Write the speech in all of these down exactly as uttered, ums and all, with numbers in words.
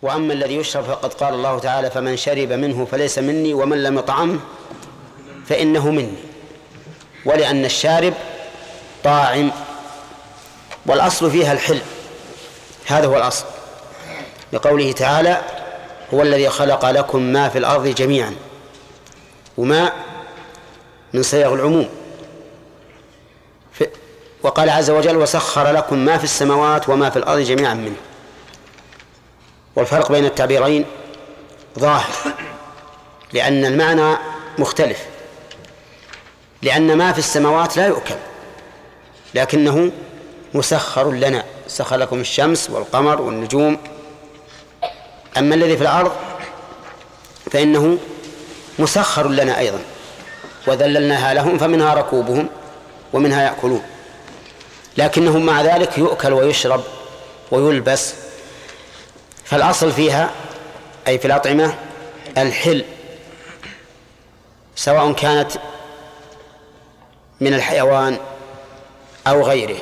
وأما الذي يشرب فقد قال الله تعالى: فمن شرب منه فليس مني ومن لم يطعمه فإنه مني، ولأن الشارب طاعم، والأصل فيها الحل، هذا هو الأصل، لقوله تعالى: هو الذي خلق لكم ما في الأرض جميعا، وما من صيغ العموم. وقال عز وجل: وسخر لكم ما في السماوات وما في الأرض جميعا منه. والفرق بين التعبيرين ظاهر، لأن المعنى مختلف، لأن ما في السماوات لا يؤكل لكنه مسخر لنا، سخر لكم الشمس والقمر والنجوم. أما الذي في الأرض فإنه مسخر لنا أيضا، وذللناها لهم فمنها ركوبهم ومنها يأكلون، لكنه مع ذلك يؤكل ويشرب ويلبس. فالأصل فيها أي في الأطعمة الحل، سواء كانت من الحيوان أو غيره.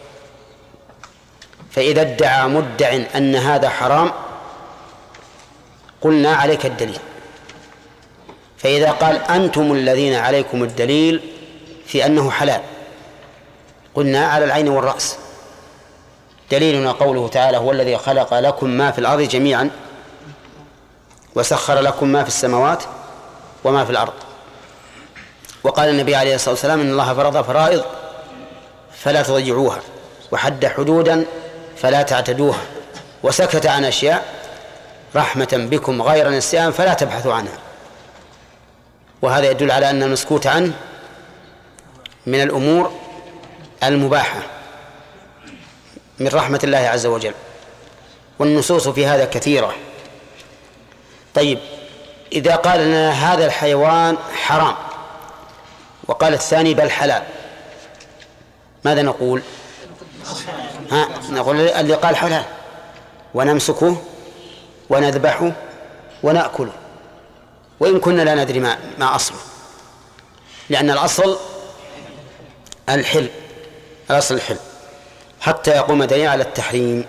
فإذا ادعى مدع أن هذا حرام قلنا: عليك الدليل. فإذا قال: أنتم الذين عليكم الدليل في أنه حلال، قلنا: على العين والرأس. دليلنا قوله تعالى: هو الذي خلق لكم ما في الأرض جميعا وسخر لكم ما في السماوات وما في الأرض. وقال النبي عليه الصلاة والسلام: إن الله فرض فرائض فلا تضيعوها، وحد حدودا فلا تعتدوها، وسكت عن أشياء رحمة بكم غير نسيان فلا تبحثوا عنها. وهذا يدل على أن المسكوت عنه من الأمور المباحة من رحمة الله عز وجل، والنصوص في هذا كثيرة. طيب، إذا قال لنا هذا الحيوان حرام وقال الثاني بل حلال، ماذا نقول؟ ها نقول اللي قال حلال ونمسكه ونذبحه ونأكله، وإن كنا لا ندري ما, ما أصله، لأن الأصل الحل، الأصل الحل حتى يقوم دليل على التحريم.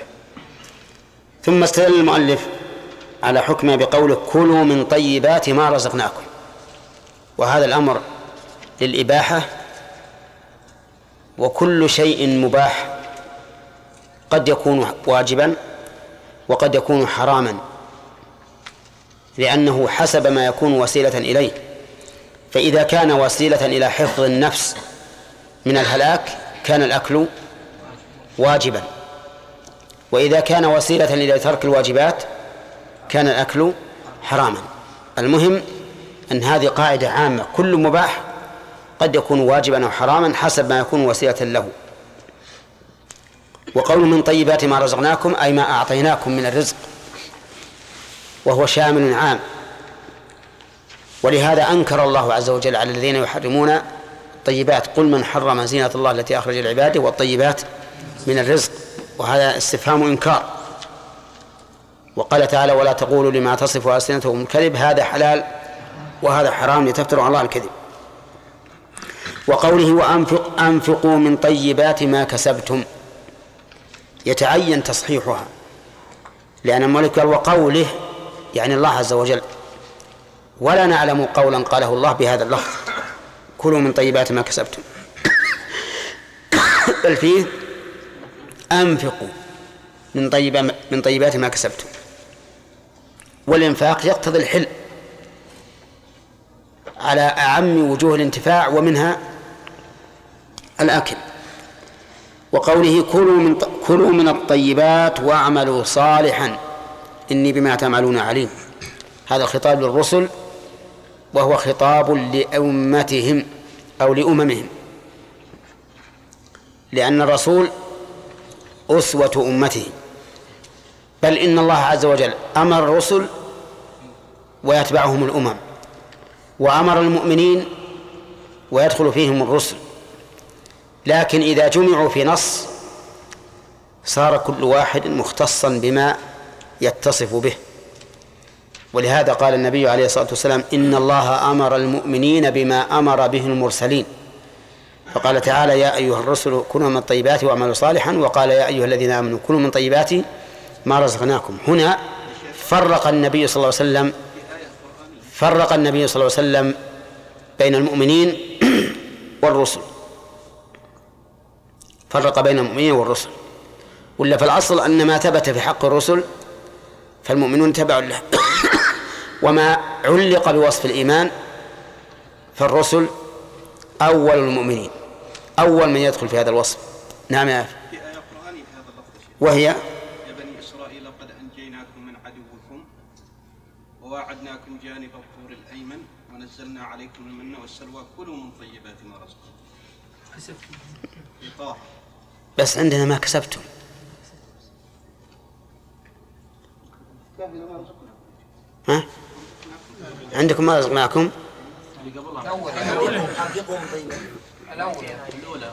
ثم استدل المؤلف على حكمه بقوله: كلوا من طيبات ما رزقناكم. وهذا الأمر للإباحة، وكل شيء مباح قد يكون واجبا وقد يكون حراما، لأنه حسب ما يكون وسيلة إليه. فإذا كان وسيلة إلى حفظ النفس من الهلاك كان الأكل واجبا، وإذا كان وسيلة إلى ترك الواجبات كان الأكل حراما. المهم أن هذه قاعدة عامة: كل مباح قد يكون واجبا أو حراما حسب ما يكون وسيلة له. وقول من طيبات ما رزقناكم أي ما أعطيناكم من الرزق، وهو شامل عام. ولهذا أنكر الله عز وجل على الذين يحرمون الطيبات: قل من حرم زينة الله التي أخرج لعباده والطيبات من الرزق، وهذا استفهام إنكار. وقال تعالى: ولا تقولوا لما تصف ألسنتكم الكذب هذا حلال وهذا حرام لتفتروا على الله الكذب. وقوله: وأنفق أنفقوا من طيبات ما كسبتم، يتعين تصحيحها، لأن الملك قال: وقوله يعني الله عز وجل، ولا نعلم قولا قاله الله بهذا اللفظ: كلوا من طيبات ما كسبتم، بل فيه أنفقوا من طيب من طيبات ما كسبتم. والإنفاق يقتضي الحل على أعم وجوه الانتفاع، ومنها الأكل. وقوله: كلوا من كلوا من الطيبات واعملوا صالحا إني بما تعملون عليم، هذا خطاب للرسل، وهو خطاب لأمتهم أو لأممهم، لأن الرسول أسوة أمته، بل إن الله عز وجل أمر الرسل ويتبعهم الأمم، وأمر المؤمنين ويدخل فيهم الرسل. لكن إذا جمعوا في نص صار كل واحد مختصا بما يتصف به. ولهذا قال النبي عليه الصلاة والسلام: إن الله أمر المؤمنين بما أمر به المرسلين. فقال تعالى: يا أيها الرسل كلوا من الطيبات واعملوا صالحا، وقال: يا أيها الذين آمنوا كلوا من طيبات ما رزقناكم. هنا فرق النبي صلى الله عليه وسلم فرق النبي صلى الله عليه وسلم بين المؤمنين والرسل، فرق بين المؤمنين والرسل، ولا في الأصل أن ما ثبت في حق الرسل فالمؤمنون تبع له، وما علق بوصف الإيمان فالرسل أول المؤمنين، أول من يدخل في هذا الوصف. نعم يا أخي. في آية قرآنية هذا اللفظ وهي يا بني إسرائيل قد أنجيناكم من عدوكم وواعدناكم جانب الطور الأيمن ونزلنا عليكم المن والسلوى كلوا من طيبات ما رزقكم. في طه. بس عندنا ما كسبتم. ها؟ عندكم ما رزقناكم؟ الأول الأولى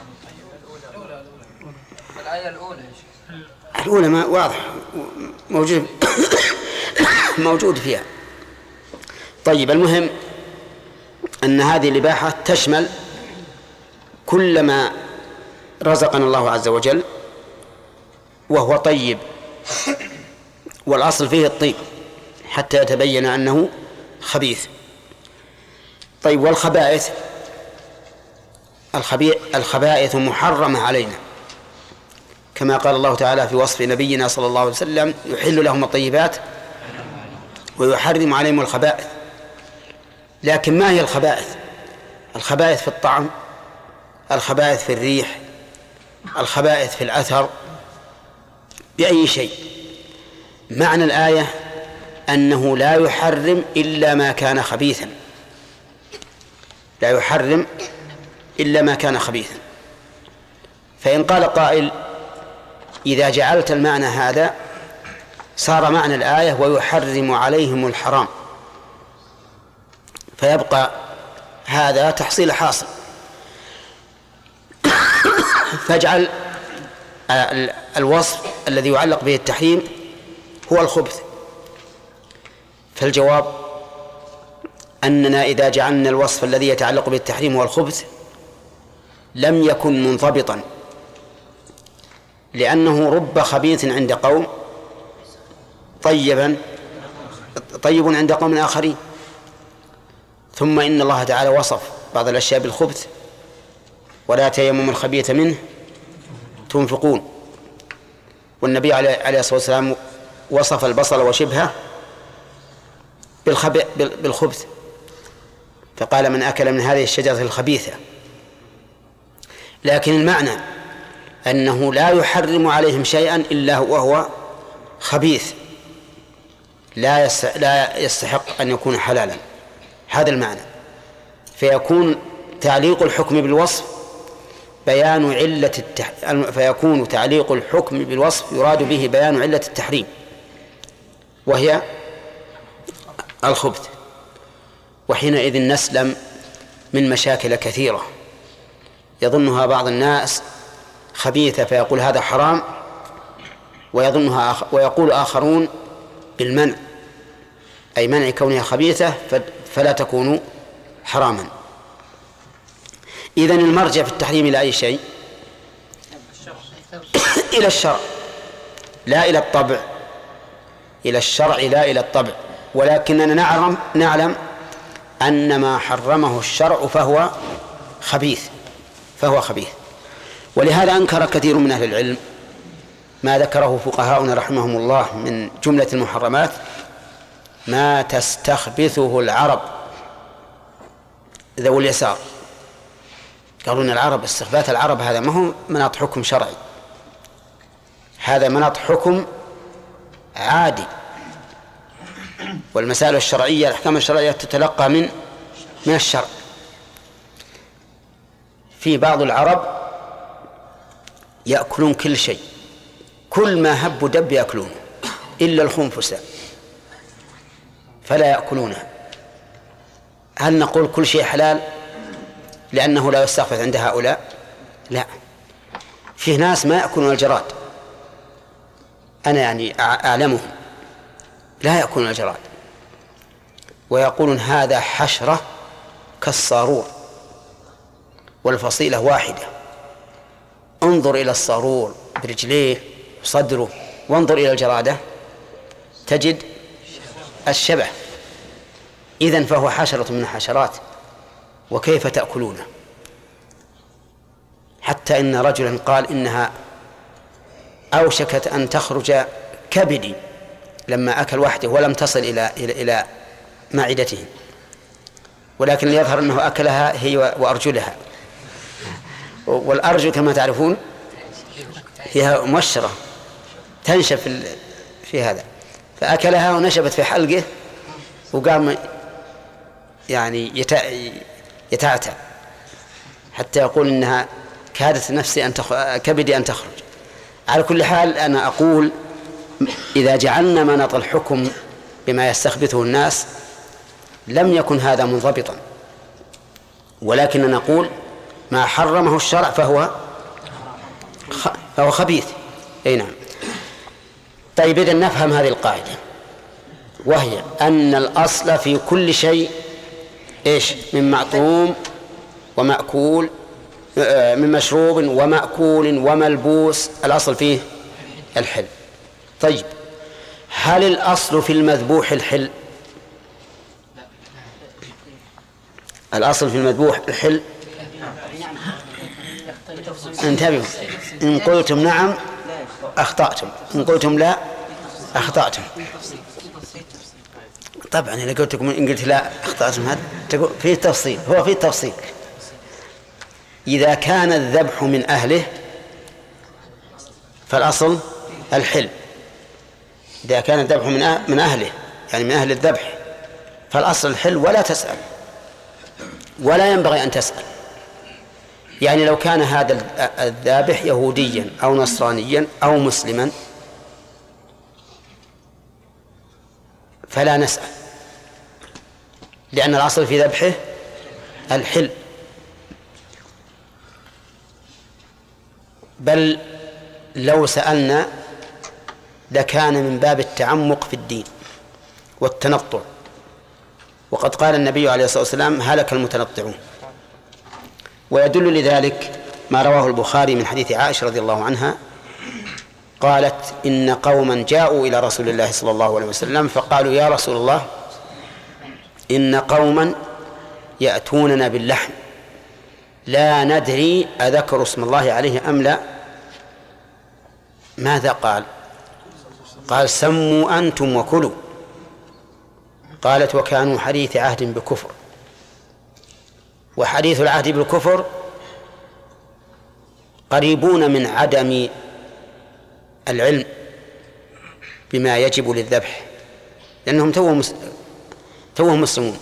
الآية الأولى الأولى ما واضح موجود موجود فيها. طيب، المهم أن هذه الإباحة تشمل كل ما رزقنا الله عز وجل وهو طيب، والأصل فيه الطيب حتى يتبين أنه خبيث. طيب، والخبائث الخبائث محرمة علينا، كما قال الله تعالى في وصف نبينا صلى الله عليه وسلم: يحل لهم الطيبات ويحرم عليهم الخبائث. لكن ما هي الخبائث؟ الخبائث في الطعم، الخبائث في الريح، الخبائث في الأثر، بأي شيء. معنى الآية أنه لا يحرم إلا ما كان خبيثا، لا يحرم إلا ما كان خبيثا. فإن قال قائل: إذا جعلت المعنى هذا صار معنى الآية ويحرم عليهم الحرام، فيبقى هذا تحصيل حاصل. فاجعل الوصف الذي يعلق به التحريم هو الخبث. فالجواب أننا إذا جعلنا الوصف الذي يتعلق بالتحريم هو الخبث لم يكن منضبطا، لأنه رب خبيث عند قوم طيبا طيب عند قوم آخرين. ثم إن الله تعالى وصف بعض الأشياء بالخبث: ولا تيمموا الخبيث منه تنفقون. والنبي عليه الصلاة والسلام وصف البصل وشبهه بالخبث، فقال: من أكل من هذه الشجرة الخبيثة. لكن المعنى أنه لا يحرم عليهم شيئا إلا وهو خبيث، لا لا يستحق أن يكون حلالا. هذا المعنى. فيكون تعليق الحكم بالوصف بيان علة التح... فيكون تعليق الحكم بالوصف يراد به بيان علة التحريم، وهي الخبث. وحينئذ نسلم من مشاكل كثيرة يظنها بعض الناس خبيثة فيقول هذا حرام، ويظنها آخ... ويقول آخرون بالمنع، أي منع كونها خبيثة فلا تكون حراما. إذن المرجع في التحريم إلى أي شيء؟ إلى الشرع لا إلى الطبع، إلى الشرع لا إلى الطبع. ولكننا نعلم نعلم أن ما حرمه الشرع فهو خبيث فهو خبيث. ولهذا أنكر كثير من أهل العلم ما ذكره فقهاؤنا رحمهم الله من جملة المحرمات ما تستخبثه العرب ذو اليسار. قالوا إن العرب استخباث العرب هذا ما هو مناط حكم شرعي، هذا مناط حكم عادي، والمسائل الشرعية الأحكام الشرعية تتلقى من من الشرع. في بعض العرب يأكلون كل شيء، كل ما هب ودب يأكلونه إلا الخنفسة فلا يأكلونه. هل نقول كل شيء حلال لأنه لا يستخبث عند هؤلاء؟ لا، فيه ناس ما يأكلون الجراد، أنا يعني أعلمهم لا يأكلون الجراد، ويقولون هذا حشرة كالصارور والفصيلة واحدة. انظر إلى الصارور برجليه وصدره، وانظر إلى الجرادة تجد الشبه، إذن فهو حشرة من الحشرات، وكيف تأكلونه؟ حتى إن رجلا قال إنها أوشكت أن تخرج كبدي لما أكل وحده ولم تصل إلى إلى إلى معدته، ولكن يظهر أنه أكلها هي وأرجلها، والأرجل كما تعرفون فيها مؤشرة تنشف في هذا، فأكلها ونشبت في حلقه وقام يعني يتعتع حتى يقول إنها كادت نفسي أن تخ... كبدي أن تخرج. على كل حال أنا أقول إذا جعلنا مناط الحكم بما يستخبثه الناس لم يكن هذا منضبطا، ولكن نقول ما حرمه الشرع فهو خ... فهو خبيث. أي نعم. طيب إذن نفهم هذه القاعدة، وهي أن الأصل في كل شيء إيش؟ من معطوم ومأكول، من مشروب ومأكول وملبوس، الأصل فيه الحل. طيب هل الأصل في المذبوح الحل؟ الأصل في المذبوح الحل؟ انتبهوا، إن قلتم نعم أخطأتم، إن قلتم لا أخطأتم. طبعا إذا قلت لكم إن قلت لا أخطأتم هذا تقول فيه تفصيل، هو فيه تفصيل. إذا كان الذبح من أهله فالأصل الحل، إذا كان الذبح من من أهله يعني من أهل الذبح فالأصل الحل، ولا تسأل ولا ينبغي أن تسأل. يعني لو كان هذا الذابح يهوديا أو نصرانيا أو مسلما فلا نسأل، لأن الأصل في ذبحه الحل. بل لو سألنا لكان من باب التعمق في الدين والتنطع، وقد قال النبي عليه الصلاة والسلام هلك المتنطعون. ويدل لذلك ما رواه البخاري من حديث عائشة رضي الله عنها قالت إن قوما جاءوا إلى رسول الله صلى الله عليه وسلم فقالوا يا رسول الله إن قوما يأتوننا باللحم لا ندري أذكر اسم الله عليه أم لا. ماذا قال؟ قال سموا أنتم وكلوا. قالت وكانوا حديث عهد بكفر، وحديث العهد بالكفر قريبون من عدم العلم بما يجب للذبح، لأنهم توهم مسلمون.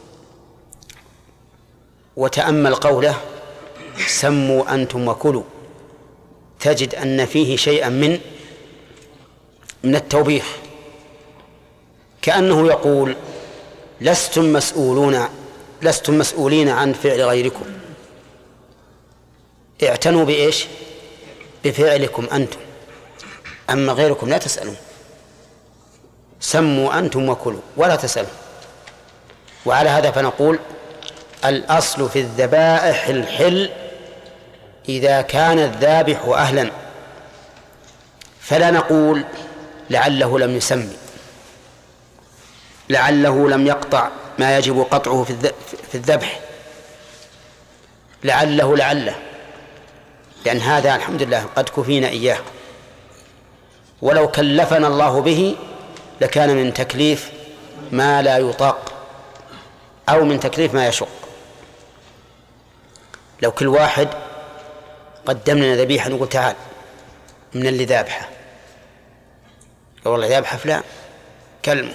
وتأمل قوله سموا أنتم وكلوا، تجد أن فيه شيئا من من التوبيخ، كأنه يقول لستم مسؤولون لستم مسؤولين عن فعل غيركم، اعتنوا بإيش؟ بفعلكم أنتم، أما غيركم لا تسألون. سموا أنتم وكلوا ولا تسألون. وعلى هذا فنقول الأصل في الذبائح الحل إذا كان الذابح أهلا، فلا نقول لعله لم يسمي، لعله لم يقطع ما يجب قطعه في الذبح، لعله لعله لأن هذا الحمد لله قد كفينا إياه، ولو كلفنا الله به لكان من تكليف ما لا يطاق أو من تكليف ما يشق. لو كل واحد قدم لنا ذبيحة نقول تعال من اللي ذابحه، والله ذابحه فلان كلمه،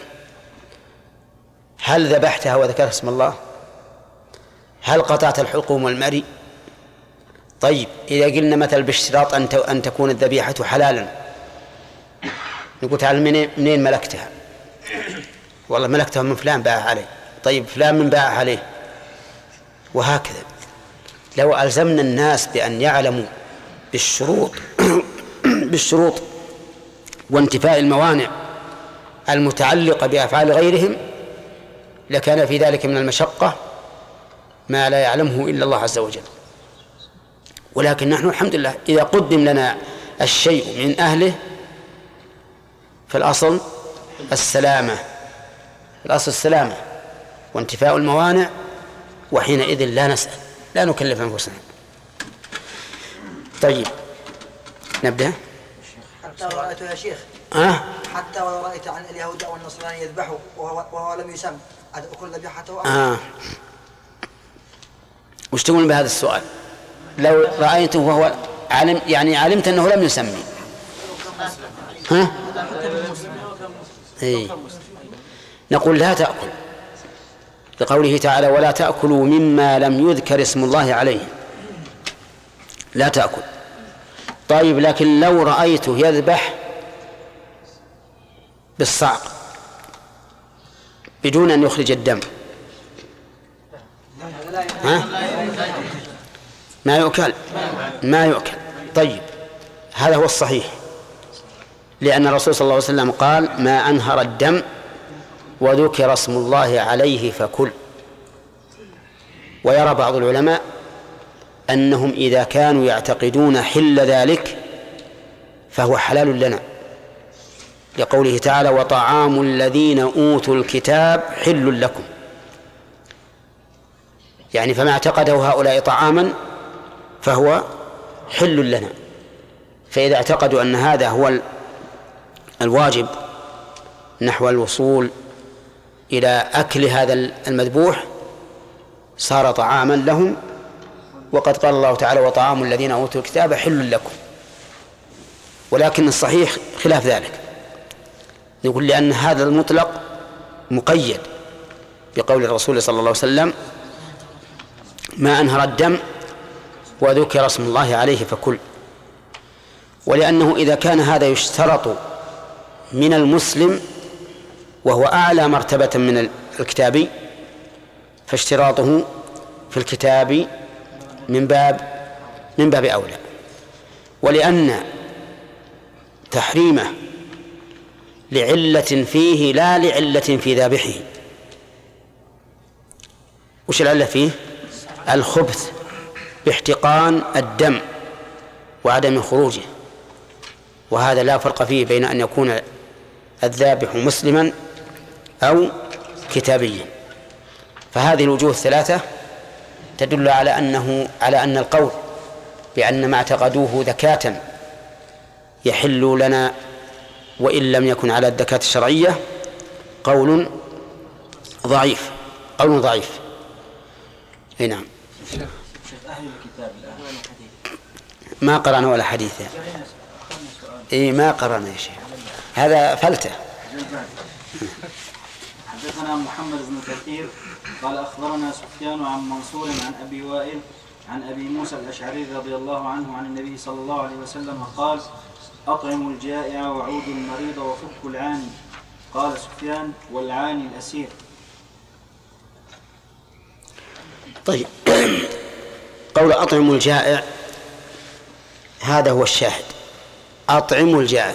هل ذبحتها وذكرت اسم الله؟ هل قطعت الحلقوم والمري؟ طيب إذا قلنا مثل باشتراط أن تكون الذبيحة حلالا نقول تعال منين ملكتها؟ والله ملكتها من فلان باع عليه. طيب فلان من باع عليه؟ وهكذا. لو ألزمنا الناس بأن يعلموا بالشروط بالشروط وانتفاء الموانع المتعلقة بأفعال غيرهم لكان في ذلك من المشقة ما لا يعلمه إلا الله عز وجل. ولكن نحن الحمد لله إذا قدم لنا الشيء من أهله فالأصل السلامة الأصل السلامة وانتفاء الموانع، وحينئذ لا نسأل، لا نكلف أنفسنا. طيب نبدأ. حتى ولو رأيت يا شيخ أه؟ حتى ولو رأيت عن اليهود أو النصراني يذبحوا وهو, وهو لم يسم أكل ذبيحته أو آه. وش تقول بهذا السؤال؟ لو رأيته وهو علم، يعني علمت أنه لم يسمي، ها؟ إيه. نقول لا تأكل، لقوله تعالى ولا تأكلوا مما لم يذكر اسم الله عليه، لا تأكل. طيب لكن لو رأيته يذبح بالصعق بدون أن يخرج الدم، ها؟ ما يؤكل، ما يؤكل. طيب هذا هو الصحيح، لأن الرسول صلى الله عليه وسلم قال ما أنهر الدم وذكر اسم الله عليه فكل. ويرى بعض العلماء أنهم إذا كانوا يعتقدون حل ذلك فهو حلال لنا، لقوله تعالى وطعام الذين أوتوا الكتاب حل لكم، يعني فما اعتقده هؤلاء طعاما فهو حل لنا. فإذا اعتقدوا أن هذا هو الواجب نحو الوصول إلى أكل هذا المذبوح صار طعاما لهم، وقد قال الله تعالى وطعام الذين أوتوا الكتاب حل لكم. ولكن الصحيح خلاف ذلك، نقول لأن هذا المطلق مقيد بقول الرسول صلى الله عليه وسلم ما أنهر الدم وذكر اسم الله عليه فكل. ولأنه إذا كان هذا يشترط من المسلم وهو أعلى مرتبة من الكتابي فاشتراطه في الكتاب من باب من باب أولى. ولأن تحريمه لعلة فيه لا لعلة في ذابحه. وش العلة فيه؟ الخبث باحتقان الدم وعدم خروجه، وهذا لا فرق فيه بين أن يكون الذابح مسلما أو كتابيا. فهذه الوجوه الثلاثة تدل على أنه على أن القول بأن ما اعتقدوه ذكاة يحل لنا وإن لم يكن على الذكاة الشرعية قول ضعيف، قول ضعيف. اي نعم. أهل الكتاب ما قرأنا ولا حديث. اي ما قرأنا يا شيخ، هذا فلتة. حدثنا محمد بن كثير قال أخبرنا سفيان عن منصور عن أبي وائل عن أبي موسى الأشعري رضي الله عنه عن النبي صلى الله عليه وسلم قال أطعموا الجائع وعودوا المريض وفكوا العاني. قال سفيان والعاني الأسير. طيب قول أطعموا الجائع هذا هو الشاهد، أطعموا الجائع.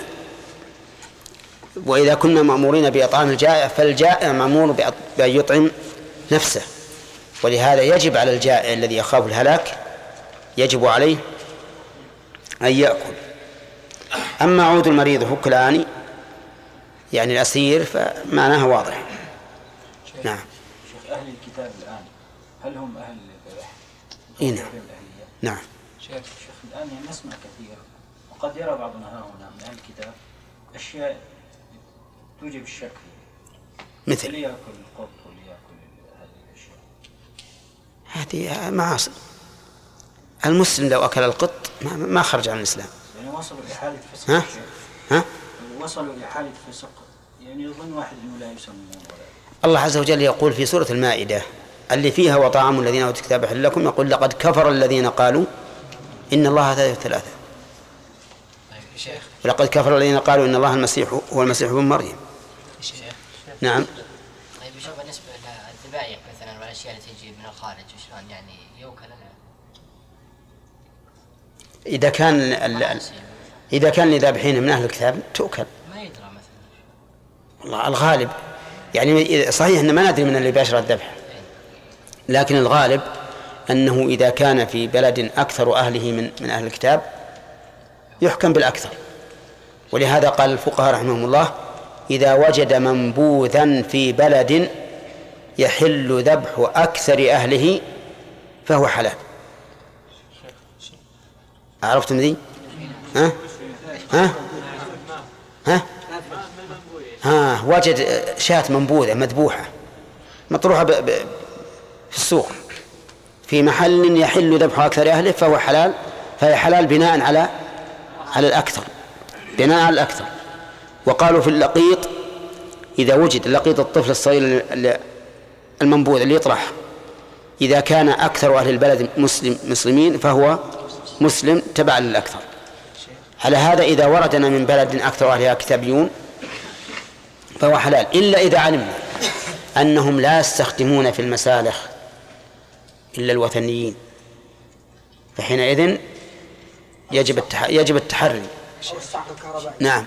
وإذا كنا مأمورين بإطعام الجائع فالجائع مأمور بأن يطعم نفسه، ولهذا يجب على الجائع الذي يخاف الهلاك يجب عليه أن يأكل. أما عود المريض وفك العاني يعني الأسير فمعناها واضح. نعم. شيخ أهل الكتاب الآن هل هم أهل الذبح؟ إيه نعم. نعم. شيخ الآن نسمع كثير وقد يرى بعضنا هنا من أهل الكتاب أشياء توجب الشك مثل اللي يأكل القط واللي يأكل هذه الأشياء. هذه معاصي. المسلم لو أكل القط ما خرج عن الإسلام. يعني وصلوا لحالة فسق. ها؟ ها؟ وصلوا لحالة فسق، يعني يظن واحد إنه لا يسمون ولا. الله عز وجل يقول في سورة المائدة اللي فيها وطعام الذين أوتوا الكتاب حل لكم، يقول لقد كفر الذين قالوا إن الله ثالث ثلاثة. ولقد كفر الذين قالوا إن الله المسيح هو المسيح ابن مريم. نعم. طيب وش بالنسبة للذبائح مثلا والأشياء التي تجي من الخارج وشلون يعني يوكل لها؟ إذا كان ال... إذا كان لذابحين من أهل الكتاب تؤكل. ما يدرى مثلا. والله الغالب يعني صحيح أن ما ندري من اللي باشر الذبح، لكن الغالب أنه إذا كان في بلد أكثر أهله من من أهل الكتاب يحكم بالأكثر. ولهذا قال الفقهاء رحمهم الله إذا وجد منبوذا في بلد يحل ذبح أكثر أهله فهو حلال. عرفتم ذي؟ ها؟ ها؟ ها؟ ها وجد شاة منبوذة مذبوحة مطروحة ب... ب... في السوق في محل يحل ذبح أكثر أهله فهو حلال، فهي حلال بناء على على الأكثر، بناء على الأكثر. وقالوا في اللقيط إذا وجد اللقيط الطفل الصغير المنبوذ اللي يطرح إذا كان أكثر أهل البلد مسلم مسلمين فهو مسلم تبعا للأكثر. على هذا إذا وردنا من بلد أكثر أهلها كتابيون فهو حلال، إلا إذا علمنا أنهم لا يستخدمون في المسالخ إلا الوثنيين، فحينئذ يجب يجب التحري. نعم.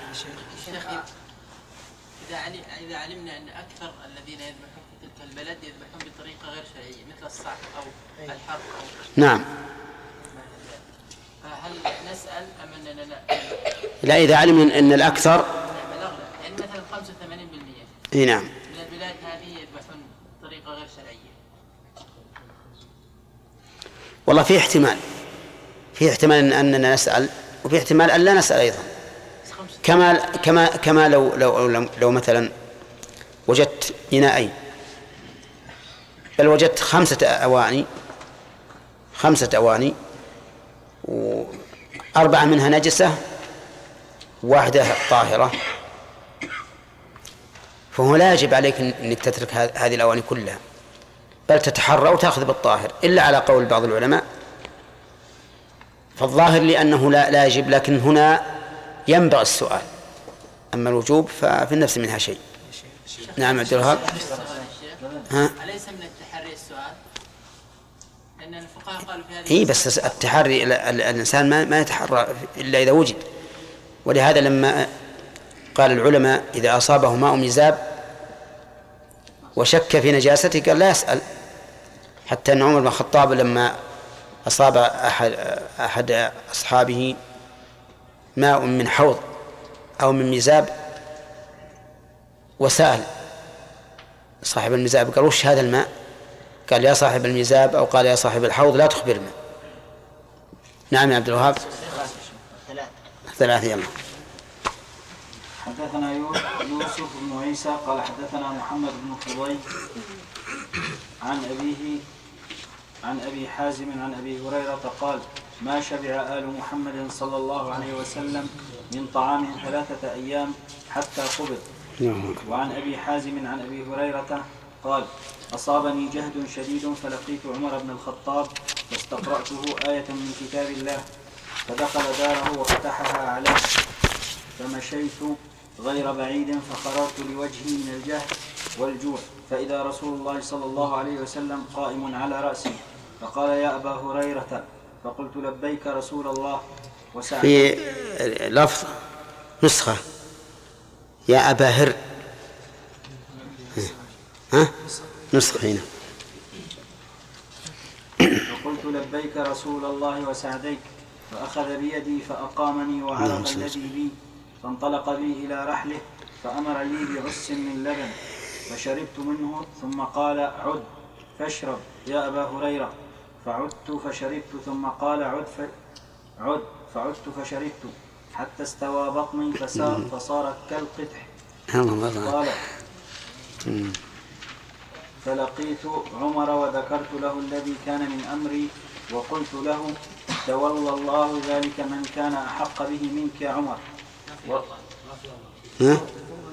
إذا إذا علمنا أن أكثر الذين يذبحون في تلك البلد يذبحون بطريقة غير شرعية مثل الصعق أو الحرق أو نعم. فهل نسأل أم أننا لا؟ لا، إذا علمنا أن الأكثر يعني مثلا خمسة وثمانين بالمئة إيه نعم من البلاد هذه يذبحون بطريقة غير شرعية. والله في احتمال في احتمال أننا نسأل وفي احتمال أن لا نسأل أيضا، كما كما كما لو لو لو, لو مثلا وجدت إناءين بل وجدت خمسة أواني خمسة أواني وأربعة منها نجسة واحدة طاهرة، فهو لا يجب عليك أنك تترك هذه الأواني كلها بل تتحرى وتأخذ بالطاهر إلا على قول بعض العلماء. فالظاهر لأنه لا, لا يجب، لكن هنا ينبغي السؤال، أما الوجوب ففي النفس منها شيء. نعم عبد الوهاب. ها؟ أليس من التحري السؤال؟ لأن الفقهاء قالوا في هذه إيه بس التحري الإنسان ما ما يتحرى إلا إذا وجد، ولهذا لما قال العلماء إذا أصابه ماء مزاب وشك في نجاسته قال لا يسأل، حتى أن عمر بن الخطاب لما أصاب أحد أحد أصحابه ماء من حوض أو من مزاب وسأل صاحب المزاب قال وش هذا الماء؟ قال يا صاحب المزاب أو قال يا صاحب الحوض لا تخبرنا. نعم يا عبد الوهاب. ثلاثة. يلا. حدثنا يوسف بن عيسى قال حدثنا محمد بن فضيل عن أبيه عن أبي حازم عن أبي هريرة قال ما شبع آل محمد صلى الله عليه وسلم من طعام ثلاثة أيام حتى قبض. وعن أبي حازم عن أبي هريرة قال أصابني جهد شديد فلقيت عمر بن الخطاب فاستقرأته آية من كتاب الله فدخل داره وفتحها عليه فمشيت غير بعيد فخررت لوجهي من الجهد والجوع فإذا رسول الله صلى الله عليه وسلم قائم على رأسي فقال يا أبا هريرة فقلت لبيك رسول الله وسأل. في لفظ نسخة يا أبا هر ها نسخة هنا فقلت لبيك رسول الله وسعديك فأخذ بيدي فأقامني وعرف الذي بي فانطلق بي إلى رحله فأمر لي بعس من لبن فشربت منه ثم قال عد فاشرب يا أبا هريرة فعدت فشربت ثم قال عد ف... عد فعدت فشربت حتى استوى بطني فصار, فصار كالقدح. قال فلقيت عمر وذكرت له الذي كان من أمري وقلت له تولى الله ذلك من كان أحق به منك يا عمر. و... ها؟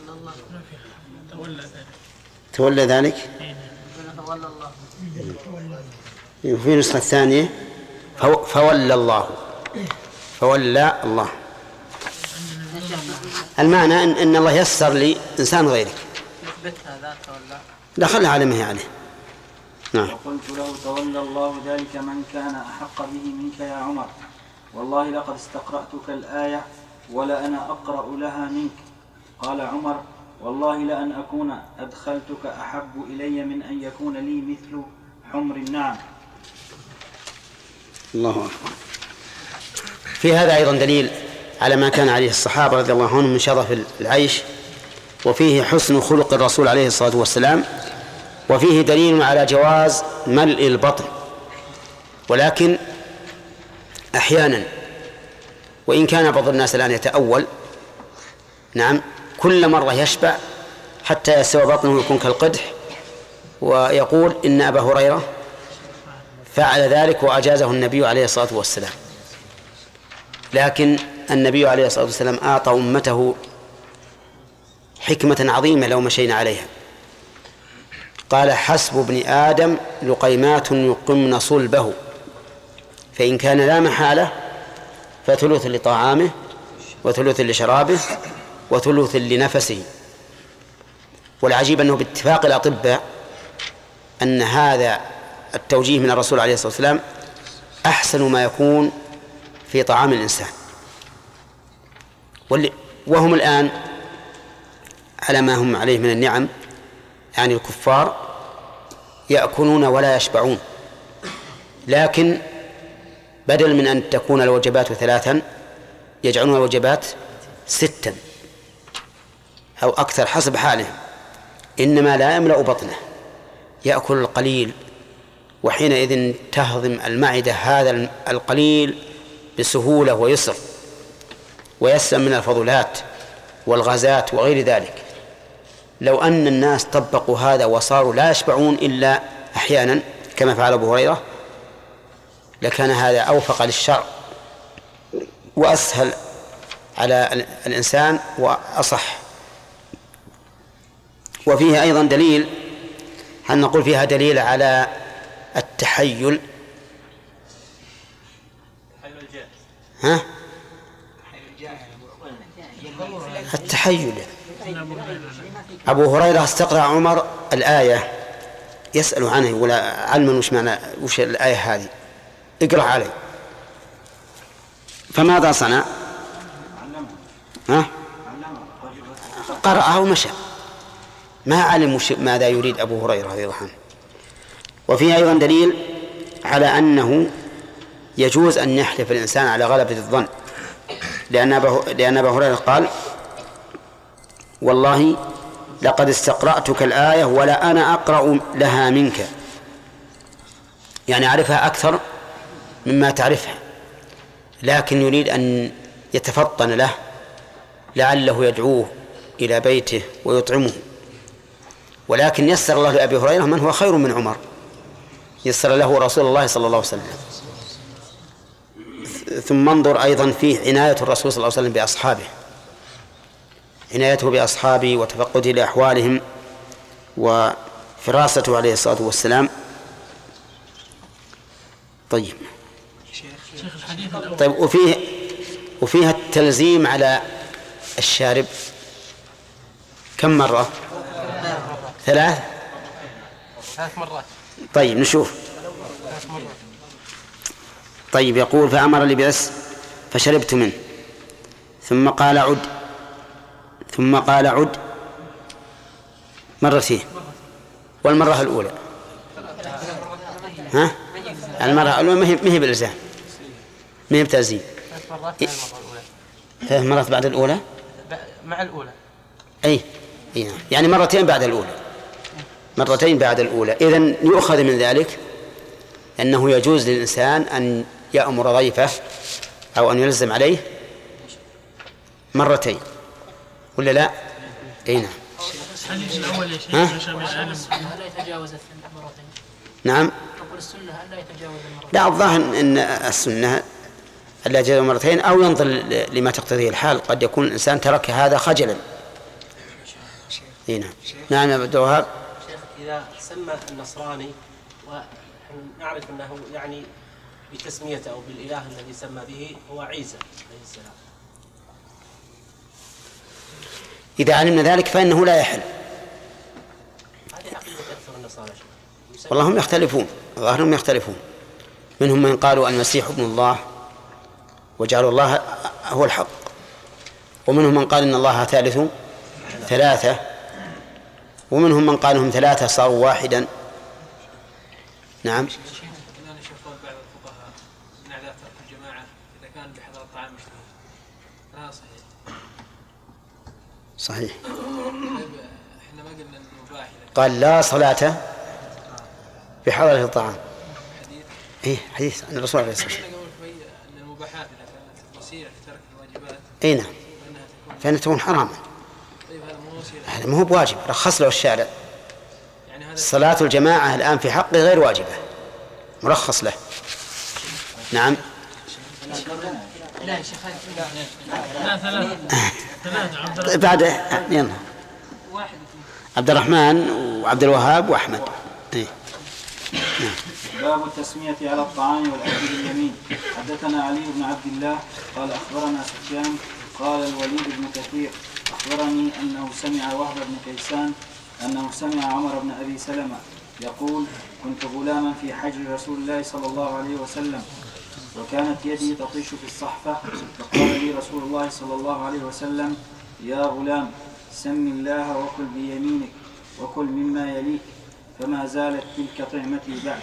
تولى ذلك في نسخة الثانية فولى الله فولى الله. المعنى إن, إن الله يسر لي إنسان غيرك لا خلها على ما هي عليه. نعم. وقلت له تولى الله ذلك من كان أحق به منك يا عمر والله لقد استقرأتك الآية ولا أنا أقرأ لها منك. قال عمر والله لأن أكون أدخلتك أحب إلي من أن يكون لي مثل حمر النعم. الله أكبر. في هذا أيضا دليل على ما كان عليه الصحابة رضي الله عنهم من شرف العيش وفيه حسن خلق الرسول عليه الصلاة والسلام، وفيه دليل على جواز ملء البطن، ولكن أحيانا وإن كان بعض الناس الآن يتأول، نعم، كل مرة يشبع حتى يستوى بطنه يكون كالقدح، ويقول إن أبا هريرة فعل ذلك وأجازه النبي عليه الصلاة والسلام. لكن النبي عليه الصلاة والسلام أعطى أمته حكمة عظيمة لو مشينا عليها. قال: حسب ابن آدم لقيمات يقمن صلبه، فإن كان لا محالة فثلث لطعامه وثلث لشرابه وثلث لنفسه. والعجيب أنه باتفاق الأطباء أن هذا التوجيه من الرسول عليه الصلاة والسلام أحسن ما يكون في طعام الإنسان. وهم الآن على ما هم عليه من النعم، يعني الكفار يأكلون ولا يشبعون، لكن بدل من أن تكون الوجبات ثلاثا يجعلون الوجبات ستا أو أكثر حسب حالهم، إنما لا يملأ بطنه، يأكل القليل، وحينئذ تهضم المعدة هذا القليل بسهولة ويسر، ويسلم من الفضلات والغازات وغير ذلك. لو أن الناس طبقوا هذا وصاروا لا يشبعون إلا أحيانا كما فعل أبو هريرة لكان هذا أوفق للشرع وأسهل على الإنسان وأصح. وفيه أيضا دليل، هل نقول فيها دليل على التحيل؟ ها؟ التحيل. أبو هريرة استقرأ عمر الآية يسأل عنه ولا علما وش معنى وش الآية هذه، اقرأ عليه. فماذا صنع؟ ها؟ قرأه ومشى، ما علم ماذا يريد أبو هريرة رضي الله عنه. وفيه أيضا دليل على أنه يجوز أن يحلف الإنسان على غلبة الظن، لأن أبا هريرة قال: والله لقد استقرأتك الآية ولا أنا أقرأ لها منك، يعني أعرفها أكثر مما تعرفها، لكن يريد أن يتفطن له لعله يدعوه إلى بيته ويطعمه. ولكن يسر الله لأبي هريرة من هو خير من عمر، يسر له رسول الله صلى الله عليه وسلم. ثم انظر أيضا فيه عناية الرسول صلى الله عليه وسلم بأصحابه، عنايته بأصحابه وتفقده لأحوالهم وفراسته عليه الصلاة والسلام. طيب طيب وفيه وفيها التلزيم على الشارب كم مرة؟ ثلاث ثلاث مرات. طيب نشوف. طيب يقول: فأمر لي بأس فشربت منه، ثم قال عد، ثم قال عد مرتين، والمرة الأولى ها؟ المرة الأولى ما هي بالإلزام، ما هي بتلزيم. ثلاث مرات بعد الأولى مع الأولى، أي يعني مرتين بعد الأولى، مرتين بعد الأولى. إذن يؤخذ من ذلك أنه يجوز للإنسان أن يأمر ضيفه أو أن يلزم عليه مرتين، ولا لا؟ أي نعم. ها؟ لا يتجاوز مرتين. نعم. نقول السنة لا يتجاوز المرتين. لا، الظاهر أن السنة لا يتجاوز مرتين، أو ينظر لما تقتضيه الحال، قد يكون الإنسان ترك هذا خجلا. نعم. نعم يا عبد الوهاب. شيخ، إذا سمى النصراني ونعرف أنه يعني بتسميته أو بالإله الذي سمى به هو عيسى عليه السلام، إذا علمنا ذلك فإنه لا يحل. هذه عقيدة أكثر النصارى. والله هم يختلفون، ظاهرهم يختلفون، منهم من قالوا المسيح ابن الله وجعلوا الله هو الحق، ومنهم من قال إن الله ثالث ثلاثة، ومنهم من قال هم ثلاثة صاروا واحدا. نعم. الآن يشوفون بعض الفقهاء من عادات الجماعة إذا كان بحضر الطعام مشتهى، هذا صحيح؟ صحيح. احنا ما قلنا انه مباح. قال لا صلاة بحضرة الطعام. ايه حديث عن الرسول عليه الصلاة والسلام. ان المباحات اذا كانت وسيله لترك الواجبات اي نعم فإنها تكون حراما. طيب هذا مو وسيله. هذا ما هو بواجب، رخص له الشارع. يعني هذا صلاة الجماعة الآن في حقه غير واجبة، مرخص له. نعم. لا يا شيخ لا ثلاثة. بعد يلا واحد عبد الرحمن وعبد الوهاب وأحمد. إيه. نعم. باب التسمية على الطعام والأكل باليمين. حدثنا علي بن عبد الله قال أخبرنا سفيان قال الوليد بن كثير أخبرني أنه سمع وهب بن كيسان أنه سمع عمر بن أبي سلمة يقول كنت غلاما في حجر رسول الله صلى الله عليه وسلم وكانت يدي تطيش في الصحفة فقال لي رسول الله صلى الله عليه وسلم يا غلام سم الله وكل بيمينك وكل مما يليك فما زالت تلك طعمتي بعد.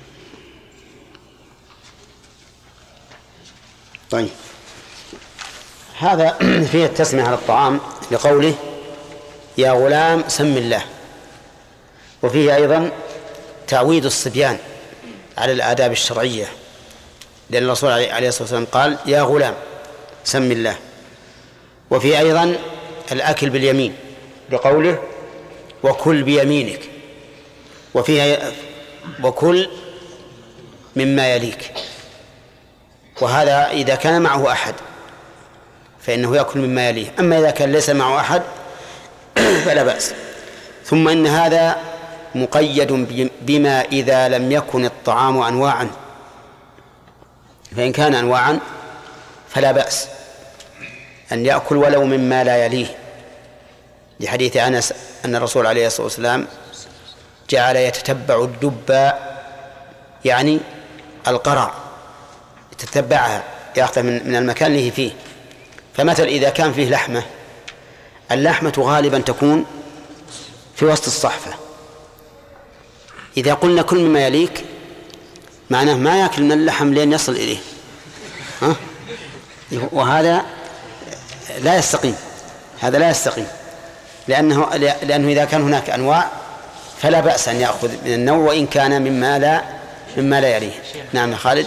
طيب هذا فيه التسمية على الطعام لقوله يا غلام سم الله، وفيه أيضا تعويد الصبيان على الآداب الشرعية، لأن الرسول عليه الصلاة والسلام قال يا غلام سم الله. وفيه أيضا الأكل باليمين لقوله وكل بيمينك، وفيها وكل مما يليك، وهذا إذا كان معه أحد فإنه يأكل مما يليه، أما إذا كان ليس معه أحد فلا بأس. ثم إن هذا مقيد بما إذا لم يكن الطعام أنواعا، فإن كان أنواعا فلا بأس أن يأكل ولو مما لا يليه، لحديث أنس أن الرسول عليه الصلاة والسلام جعل يتتبع الدب، يعني القرع، يتتبعها يأخذ من المكان اللي فيه. فمثل إذا كان فيه لحمة، اللحمة غالبا تكون في وسط الصحفة، إذا قلنا كل مما يليك معناه ما يأكل من اللحم لين يصل إليه، ها؟ وهذا لا يستقيم، هذا لا يستقيم، لأنه, لأنه إذا كان هناك أنواع فلا بأس أن يأخذ من النوع وإن كان مما لا مما لا يليه. نعم يا خالد.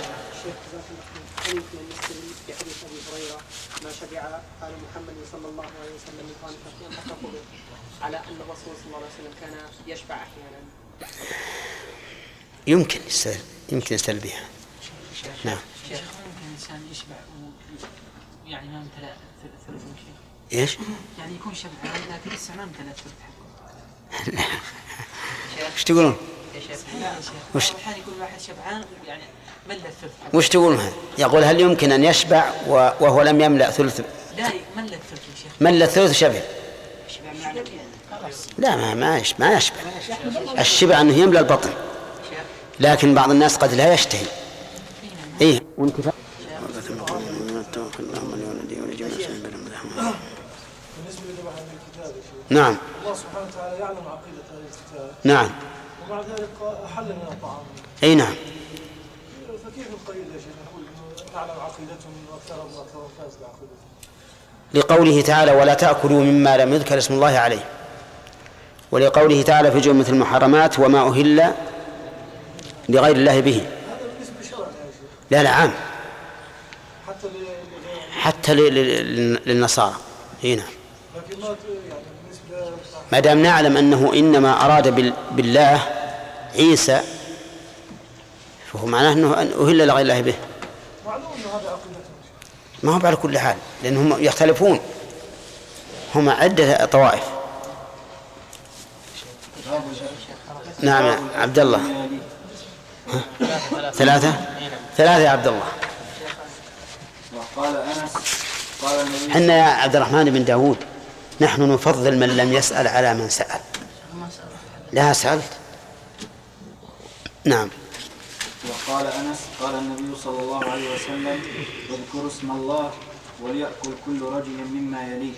ما شبع قال محمد صلى الله عليه وسلم قال فقط على أن الرسول صلى الله عليه وسلم كان يشبع أحيانا. يمكن يستل يمكن يستل بها. نعم. شيخ ممكن الإنسان يشبع يعني ما امتلأ ثلث شيخ. إيش؟ يعني يكون شبعان لكن لسه ما امتلأ ثلث حقه. وش تقولون؟ وش؟ أحيانا يكون واحد شبعان يعني ملأ الثلث. وش تقولون هذا؟ يقول هل يمكن أن يشبع وهو لم يملأ ثلث؟ لا ملأ الثلث يا شيخ. ملأ الثلث شبع. لا ما ما ما يشبع. الشبع أنه يملأ البطن، لكن بعض الناس قد لا يشتهي. إيه وانكفاء. نعم. الله سبحانه وتعالى يعلم عقيدة هذا الكتاب. نعم. ومع ذلك أحل من الطعام. أي نعم. فكيف القيد يا شيخ نقول إنه نعلم عقيدتهم وأكثرهم وأكثرهم فاز بعقيدتهم. لقوله تعالى ولا تأكلوا مما لم يذكر اسم الله عليه، ولقوله تعالى في جملة المحرمات وما أهل لغير الله به. هذا بالنسبة للشرع يا شيخ. لا لا عام. حتى حتى للنصارى. اي نعم. لكن ما يعني بالنسبة ما دام نعلم أنه إنما أراد بالله عيسى فهو معناه أنه أهل لغير الله به. معلوم أنه هذا عقيدتهم. ما هو على كل حال لأنهم يختلفون، هم عدة طوائف. نعم عبد الله. ثلاثة ثلاثة يا عبد الله. وقال أنس قال النبي حنا يا عبد الرحمن بن داود نحن نفضل من لم يسأل على من سأل. لا سألت. نعم. وقال أنس قال النبي صلى الله عليه وسلم اذكروا اسم الله وليأكل كل رجل مما يليه.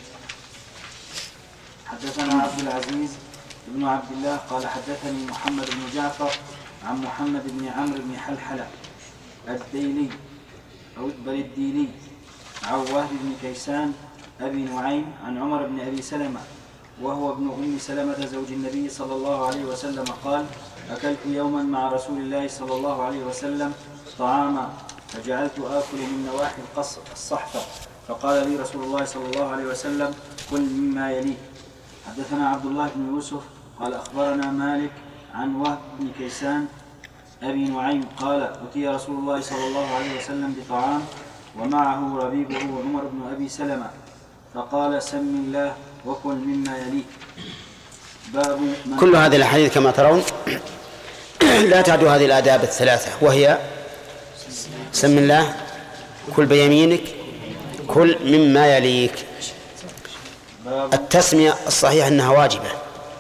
حدثنا عبد العزيز بن عبد الله قال حدثني محمد بن جعفر عن محمد بن عمرو بن حلحلة الديلي أو بل الديلي عن وهب بن كيسان أبي نعيم عن عمر بن أبي سلمة وهو ابن أم سلمة زوج النبي صلى الله عليه وسلم قال: أكلت يوما مع رسول الله صلى الله عليه وسلم طعاما فجعلت آكل من نواحي الصحفة، فقال لي رسول الله صلى الله عليه وسلم: كل مما يليه. حدثنا عبد الله بن يوسف قال أخبرنا مالك عن وهب بن كيسان أبي نعيم قال: أتي رسول الله صلى الله عليه وسلم بطعام ومعه ربيبه عمر بن أبي سلمة، فقال: سم الله وكل مما يليه. باب كل هذه الأحاديث كما ترون لا تعد هذه الآداب الثلاثة، وهي: سم الله، كل بيمينك، كل مما يليك. التسمية الصحيح أنها واجبة،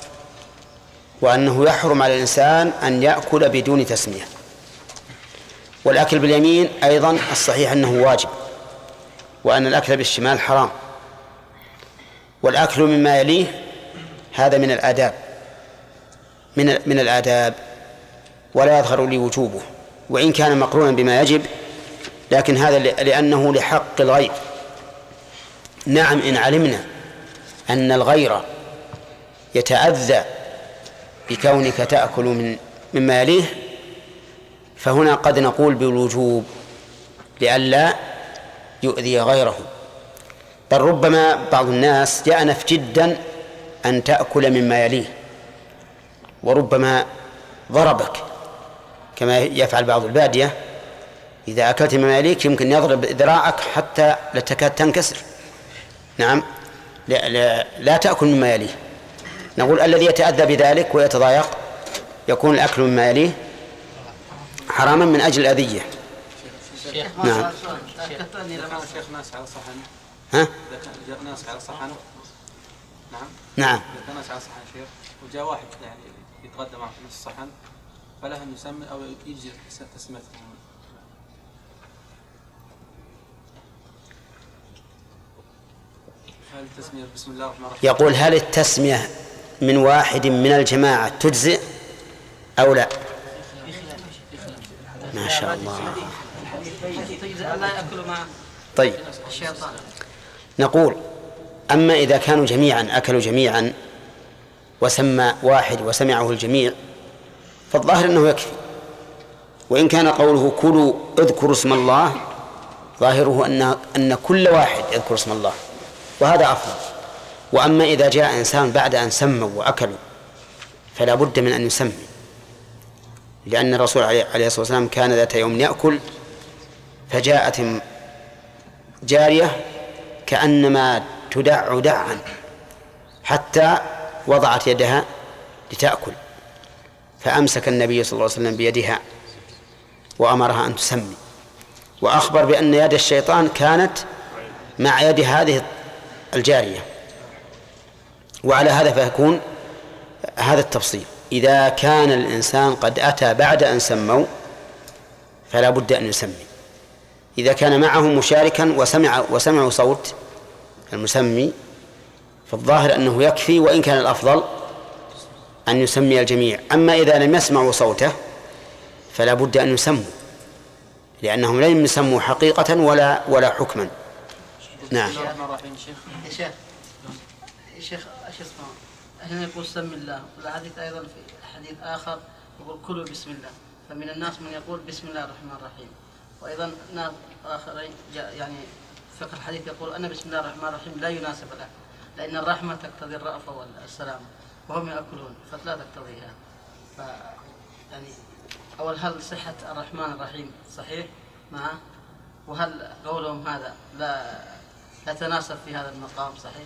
وأنه يحرم على الإنسان أن يأكل بدون تسمية. والأكل باليمين أيضا الصحيح أنه واجب، وأن الأكل بالشمال حرام. والأكل مما يليه هذا من الآداب من من الآداب ولا يظهر لي وجوبه، وإن كان مقرونا بما يجب، لكن هذا لأنه لحق الغير. نعم، إن علمنا أن الغير يتأذى بكونك تأكل من مما يليه فهنا قد نقول بالوجوب لئلا يؤذي غيره. بل ربما بعض الناس يأنف جدا أن تأكل مما يليه، وربما ضربك كما يفعل بعض البادية، إذا أكلت مما يليك يمكن يضرب ذراعك حتى لا تكاد تنكسر. نعم، لا, لا, لا تأكل مما يليه. نقول الذي يتأذى بذلك ويتضايق يكون الأكل مما يليه حراما من أجل الأذية. نعم. شيخ ناس على صحن. ها؟ جاء ناس على صحن. نعم. نعم. جاء ناس على صحن شيخ، وجاء واحد يعني يتغدى معه في نص الصحن، فله أن يسمي أو يجزي تسميته. هل التسمية بسم الله الرحمن الرحيم؟ يقول: هل التسمية من واحد من الجماعة تجزئ أو لا؟ ما شاء الله. طيب، نقول: أما إذا كانوا جميعا أكلوا جميعا وسمى واحد وسمعه الجميع فالظاهر أنه يكفي. وإن كان قوله كلوا اذكروا اسم الله ظاهره أن أن كل واحد يذكر اسم الله، وهذا أفضل. وأما إذا جاء إنسان بعد أن سموا وأكلوا فلا بد من أن يسمي، لأن الرسول عليه الصلاة والسلام كان ذات يوم يأكل فجاءت جارية كأنما تدع دعا حتى وضعت يدها لتأكل، فأمسك النبي صلى الله عليه وسلم بيدها وأمرها أن تسمي، وأخبر بأن يد الشيطان كانت مع يد هذه الجارية. وعلى هذا فيكون هذا التفصيل: إذا كان الإنسان قد أتى بعد أن سموا فلا بد أن يسمي. إذا كان معه مشاركا وسمع وسمعوا صوت المسمي فالظاهر أنه يكفي، وإن كان الأفضل أن يسمي الجميع. أما إذا لم يسمعوا صوته فلا بد أن يسموا، لأنهم لم يسموا حقيقة ولا ولا حكما. نعم. يا شيخ يا شيخ ايش اسمه؟ هنا يقول سم الله، والحديث ايضا في حديث اخر يقول كلوا بسم الله، فمن الناس من يقول بسم الله الرحمن الرحيم، وايضا ناس اخرين يعني فقه الحديث يقول ان بسم الله الرحمن الرحيم لا يناسب له، لان الرحمه تقتضي الرأفة والسلامه وهم ياكلون فلا تقتضيها. ف يعني اول هل صحه الرحمن الرحيم صحيح معه؟ وهل قولهم هذا لا يتناسب في هذا المقام صحيح؟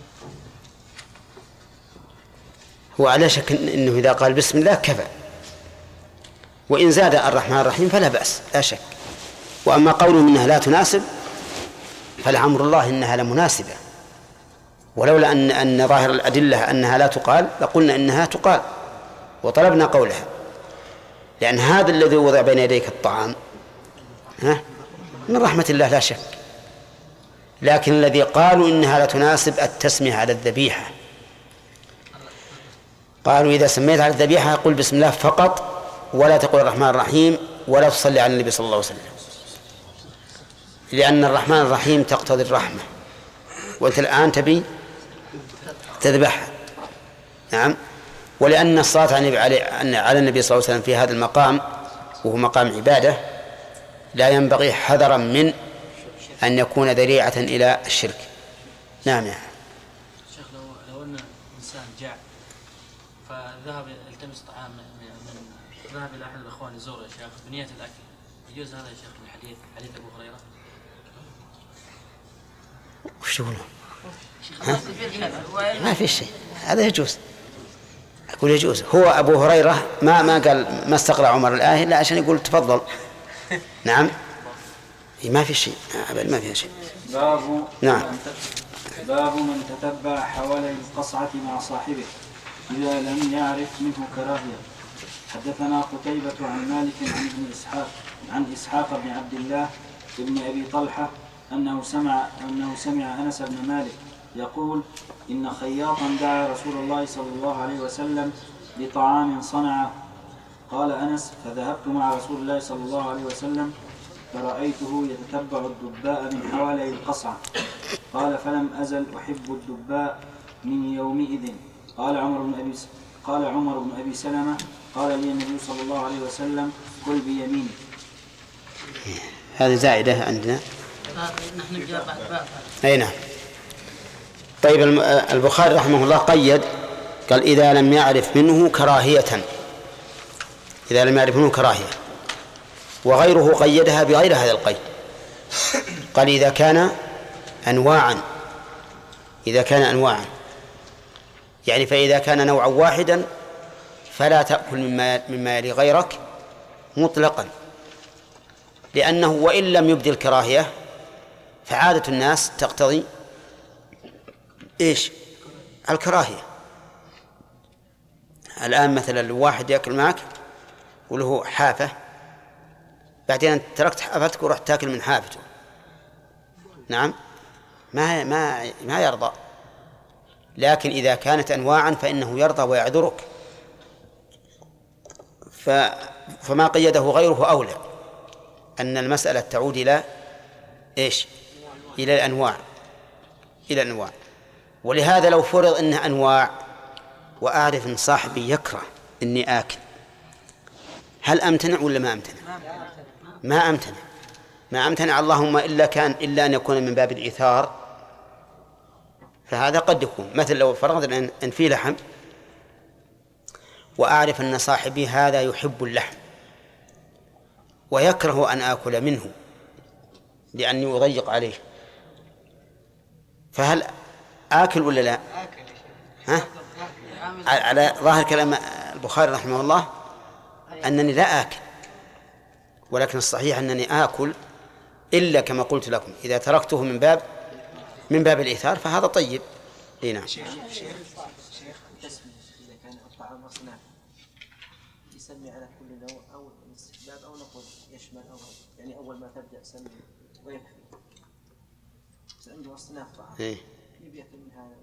هو على شك أنه إذا قال بسم الله كفى، وإن زاد الرحمن الرحيم فلا بأس لا شك. وأما قوله إنها لا تناسب فالأمر الله إنها لمناسبة، ولولا أن أن ظاهر الأدلة أنها لا تقال لقلنا إنها تقال وطلبنا قولها، لأن هذا الذي وضع بين يديك الطعام ها من رحمة الله لا شك. لكن الذي قالوا إنها لا تناسب التسمية على الذبيحة، قالوا إذا سميت على الذبيحة قل بسم الله فقط ولا تقول الرحمن الرحيم ولا تصلي على النبي صلى الله عليه وسلم، لأن الرحمن الرحيم تقتضي الرحمة، وأنت الآن تبي تذبحها نعم. ولأن الصلاة على النبي صلى الله عليه وسلم في هذا المقام وهو مقام عبادة لا ينبغي حذرا من أن يكون ذريعة إلى الشرك. نعم يا شيخ، لو لو أن إنسان جاع فذهب يلتمس طعام من ذهب إلى أحد الأخوان يزور يا شيخ بنية الأكل، يجوز هذا يا شيخ من الحديث حديث أبو هريرة؟ وش تقولون؟ ما في شيء، هذا يجوز. أقول يجوز. هو أبو هريرة ما ما قال ما استقرأ عمر الآية إلا عشان يقول تفضل. نعم ما في شيء، ما في شيء. باب نعم. باب من تتبع حوالي القصعة مع صاحبه إذا لم يعرف منه كراهية. حدثنا قتيبة عن مالك عن ابن إسحاق عن إسحاق بن عبد الله ابن أبي طلحة أنه سمع أنه سمع أنس بن مالك يقول إن خياطا دعا رسول الله صلى الله عليه وسلم بطعام صنع. قال أنس فذهبت مع رسول الله صلى الله عليه وسلم فرأيته يتتبع الدباء من حوالي القصعة. قال فلم أزل أحب الدباء من يومئذ. قال عمر بن أبي قال عمر بن أبي سلمة قال لي النبي صلى الله عليه وسلم كل بيمينك. هذه زائدة عندنا. نحن جاء بعد باب. أي نعم. طيب البخاري رحمه الله قيد قال إذا لم يعرف منه كراهية، إذا لم يعرف منه كراهية، وغيره قيدها بغير هذا القيد، قال إذا كان أنواعا، إذا كان أنواعا يعني فإذا كان نوعا واحدا فلا تأكل مما مما يلي غيرك مطلقا، لأنه وإن لم يبدي الكراهية فعادة الناس تقتضي إيش؟ الكراهية. الآن مثلا الواحد يأكل معك وله حافة، بعدين تركت حافتك ورحت تأكل من حافته، نعم ما ما ما يرضى. لكن إذا كانت أنواعا فإنه يرضى ويعذرك، فما قيده غيره أولى، أن المسألة تعود إلى إيش؟ إلى الأنواع، إلى الأنواع. ولهذا لو فرض أنها أنواع وأعرف أن صاحبي يكره أني آكل، هل أمتنع ولا ما أمتنع؟ ما أمتنع، ما أمتنع. اللهم إلا كان إلا أن يكون من باب الإيثار، فهذا قد يكون مثل لو فرضنا أن في لحم وأعرف أن صاحبي هذا يحب اللحم ويكره أن آكل منه لأني أضيق عليه، فهل آكل ولا لا؟ ها؟ على ظاهر كلام البخاري رحمه الله أنني لا آكل، ولكن الصحيح أنني آكل إلا كما قلت لكم إذا تركته من باب من باب الإيثار فهذا طيب. إيه نعم. شيخ شيخ شيخ التسمية إذا كان الطعام أصناف يسمي على كل نوع أو الاستحباب أو نقول يشمل أو يعني أول ما تبدأ سمي ويكفي. بس عنده أصناف طعام. إيه. يبي يأكل من هذا.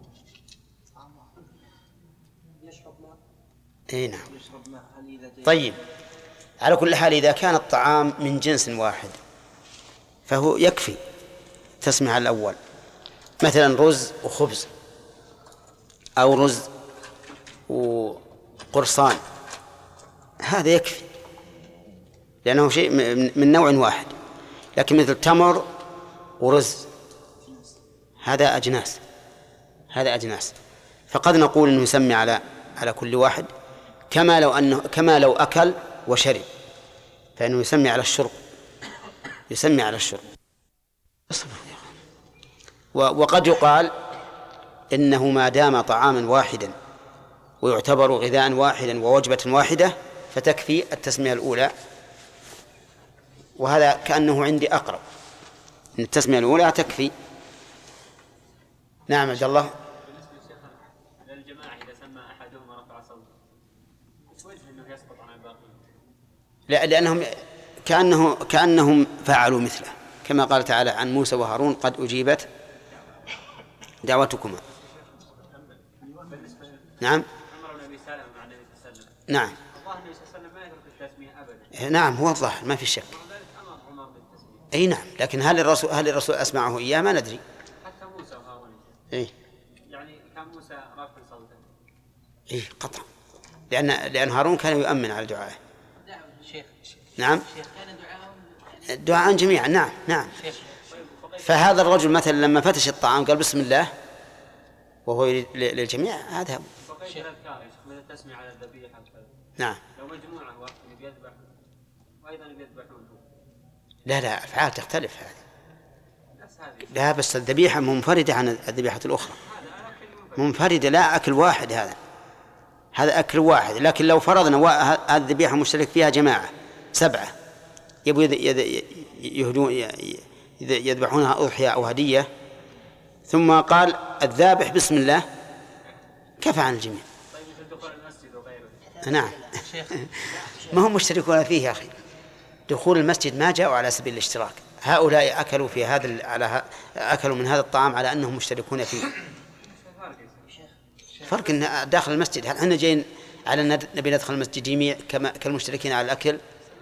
يشرب ماء. إيه نعم. يشرب ماء. هل إذا طيب على كل حال إذا كان الطعام من جنس واحد فهو يكفي تسمع على الأول، مثلا رز وخبز أو رز وقرصان، هذا يكفي لأنه شيء من نوع واحد. لكن مثل تمر ورز هذا أجناس، هذا أجناس، فقد نقول إنه يسمي على على كل واحد كما لو أنه كما لو أكل وشرب، فإنه يسمي على الشرب، يسمي على الشرب. وقد يقال إنه ما دام طعاما واحدا ويعتبر غذاء واحدا ووجبة واحدة فتكفي التسمية الأولى، وهذا كأنه عندي أقرب، إن التسمية الأولى تكفي. نعم عبد الله. للجماعة إذا سمى أحدهم رفع صوته إيش وجه إنه يسقط عن الباقين؟ لا، لأنهم كأنه كأنهم فعلوا مثله، كما قال تعالى عن موسى وهارون قد أجيبت دعوتكما. نعم. نعم. نعم هو الظاهر ما في شك. أي نعم، لكن هل الرسول هل الرسول أسمعه إياه ما ندري. حتى موسى وهارون. إيه. يعني كان موسى رافع صوته إيه قطعا، لأن لأن هارون كان يؤمن على دعائه. نعم دعاء جميعا. نعم نعم. فهذا الرجل مثلا لما فتش الطعام قال بسم الله وهو للجميع، هذا التسمية على الذبيحة. نعم. لو مجموعة واحد بيذبح وأيضا بيذبحون. لا لا أفعال تختلف هذه. لا بس الذبيحة منفردة عن الذبيحة الأخرى، منفردة، لا أكل واحد، هذا هذا أكل واحد. لكن لو فرضنا هذه الذبيحة مشترك فيها جماعة سبعة يبوا يهدون يذبحونها أضحية أو هدية، ثم قال الذابح بسم الله، كفى عن الجميع. نعم. ما هم مشتركون فيه يا أخي. دخول المسجد ما جاءوا على سبيل الاشتراك، هؤلاء أكلوا في هذا على أكلوا من هذا الطعام على أنهم مشتركون فيه. فرق إن داخل المسجد، هل احنا جايين على أن نبي ندخل المسجد جميع كما كالمشتركين على الأكل؟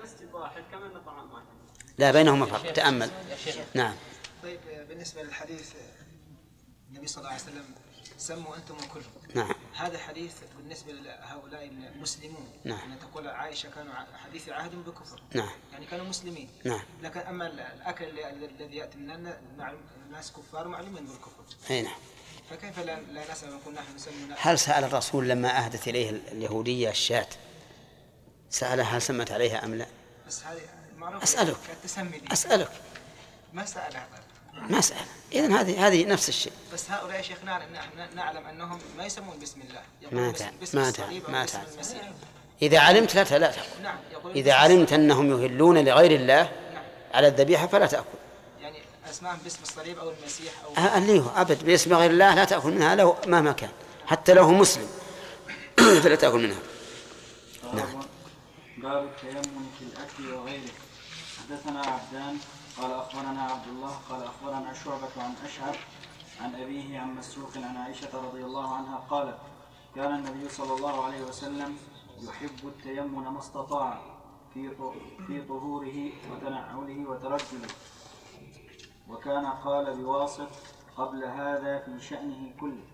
لا بينهما فرق، تأمل. نعم. طيب بالنسبة للحديث النبي صلى الله عليه وسلم سموا أنتم وكلوا. نعم. هذا حديث بالنسبة لهؤلاء المسلمون. نعم. أن تقول عائشة كانوا حديث عهد بكفر. نعم. يعني كانوا مسلمين. نعم. لكن أما الأكل الذي يأتي من الناس كفار معلومين بالكفر. أي نعم. فكيف لا لا نسأل نقول نحن نسمي؟ هل سأل الرسول لما أهدت إليه اليهودية الشاة سألها هل سمت عليها أم لا؟ بس هذه معروف. أسألك كالتسمي دي. أسألك ما سألها. ما سأل. إذن هذه هذه نفس الشيء. بس هؤلاء يا شيخ نعلم نعلم أنهم ما يسمون بسم الله. ما تعلم ما تعلم ما تعلم. المسيح. إذا علمت لا لا تأكل. نعم. إذا علمت أنهم يهلون لغير الله نعم. على الذبيحة فلا تأكل. يعني أسماهم باسم الصليب أو المسيح أو. أليه أبد باسم غير الله لا تأكل منها لو مهما كان، حتى لو هو مسلم فلا تأكل منها. نعم. باب التيمم في الأكل وغيره. حدثنا عبدان قال أخبرنا عبد الله قال أخبرنا شعبة عن أشعث عن أبيه عن مسروق عن عائشة رضي الله عنها قالت كان النبي صلى الله عليه وسلم يحب التيمم ما استطاع في في طهوره وتنعله وترجله، وكان قال بواسط قبل هذا في شأنه كله.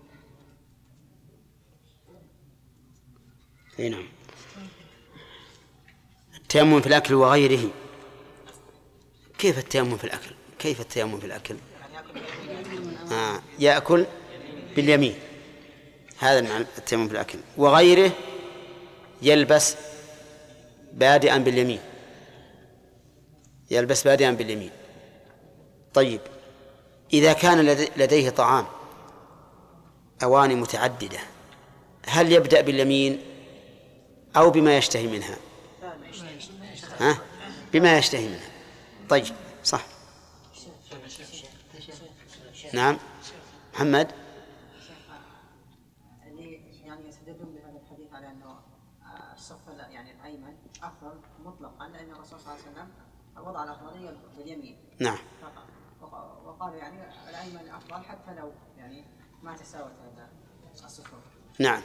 اي نعم. التيمم في الأكل وغيره. كيف التيمم في الأكل؟ كيف التيمم في الأكل؟ آه. يأكل باليمين، هذا معنى التيمم في الأكل. وغيره يلبس بادئا باليمين، يلبس بادئا باليمين. طيب إذا كان لديه طعام أواني متعددة هل يبدأ باليمين أو بما يشتهي منها؟ ها؟ بما يشتهي منها. طيب صح. نعم محمد. يعني يستدلون بهذا الحديث على أنه الصف يعني الأيمن أفضل مطلقا، لأن الرسول صلى الله عليه وسلم وضع الأفضلية باليمين. نعم. وقالوا يعني الأيمن أفضل حتى لو يعني ما تساوت هذا الصفوف. نعم.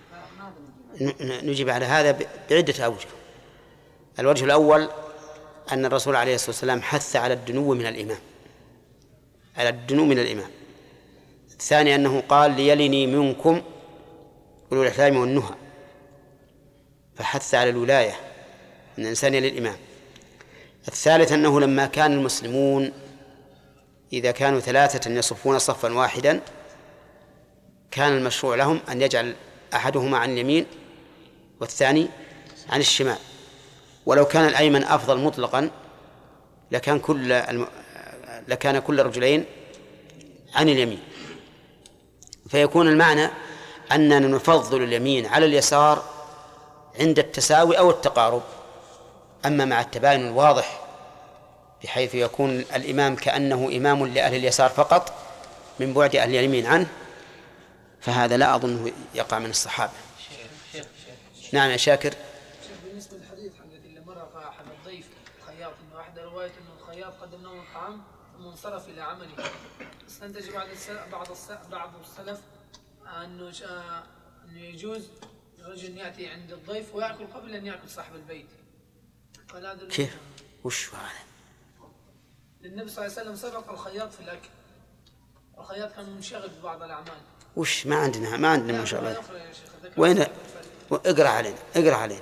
نجيب على هذا بعدة أوجه. الوجه الأول أن الرسول عليه الصلاة والسلام حث على الدنو من الإمام، على الدنو من الإمام. الثاني أنه قال ليلني منكم أولو الأحلام والنهى، فحث على الولاية أن الإنسان يلي الإمام. الثالث أنه لما كان المسلمون إذا كانوا ثلاثة يصفون صفا واحدا كان المشروع لهم أن يجعل أحدهما عن اليمين والثاني عن الشمال، ولو كان الأيمن أفضل مطلقا لكان كل الم... لكان كل رجلين عن اليمين، فيكون المعنى أننا نفضل اليمين على اليسار عند التساوي أو التقارب. أما مع التباين الواضح بحيث يكون الإمام كأنه إمام لأهل اليسار فقط من بعد أهل اليمين عنه، فهذا لا أظنه يقع من الصحابة. نعم يا شاكر. بالنسبة للحديث الذي مر أحد الضيف الخياط أنه أحد رواية أنه الخياط قدم له الطعام ثم انصرف إلى عمله، استنتج بعض بعض بعض السلف أنه أنه يجوز الرجل يأتي عند الضيف ويأكل قبل أن يأكل صاحب البيت. كيف؟ وش هذا؟ للنبي صلى الله عليه وسلم سبق الخياط في الأكل. الخياط كان منشغل ببعض الأعمال. وش ما عندنا ما عندنا ما شاء الله. وين؟ اقرأ علينا اقرأ علينا.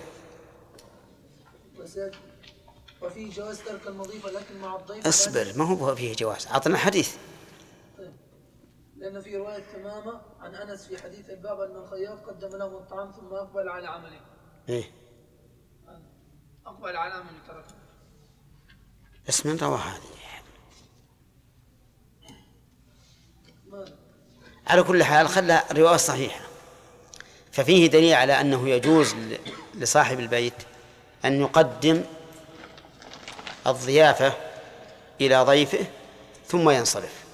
وفي جواز ترك المضيفة لكن مع الضيف. اصبر، ما هو فيه جواز، أعطنا حديث. طيب. لأن في رواية تمامة عن أنس في حديث الباب أن الخياط قدم لهم الطعام ثم أقبل على عمله. إيه. أقبل على عمله تركه. بس من روى هذه؟ على كل حال خلى الرواية صحيحة. ففيه دليل على أنه يجوز لصاحب البيت أن يقدم الضيافة إلى ضيفه ثم ينصرف،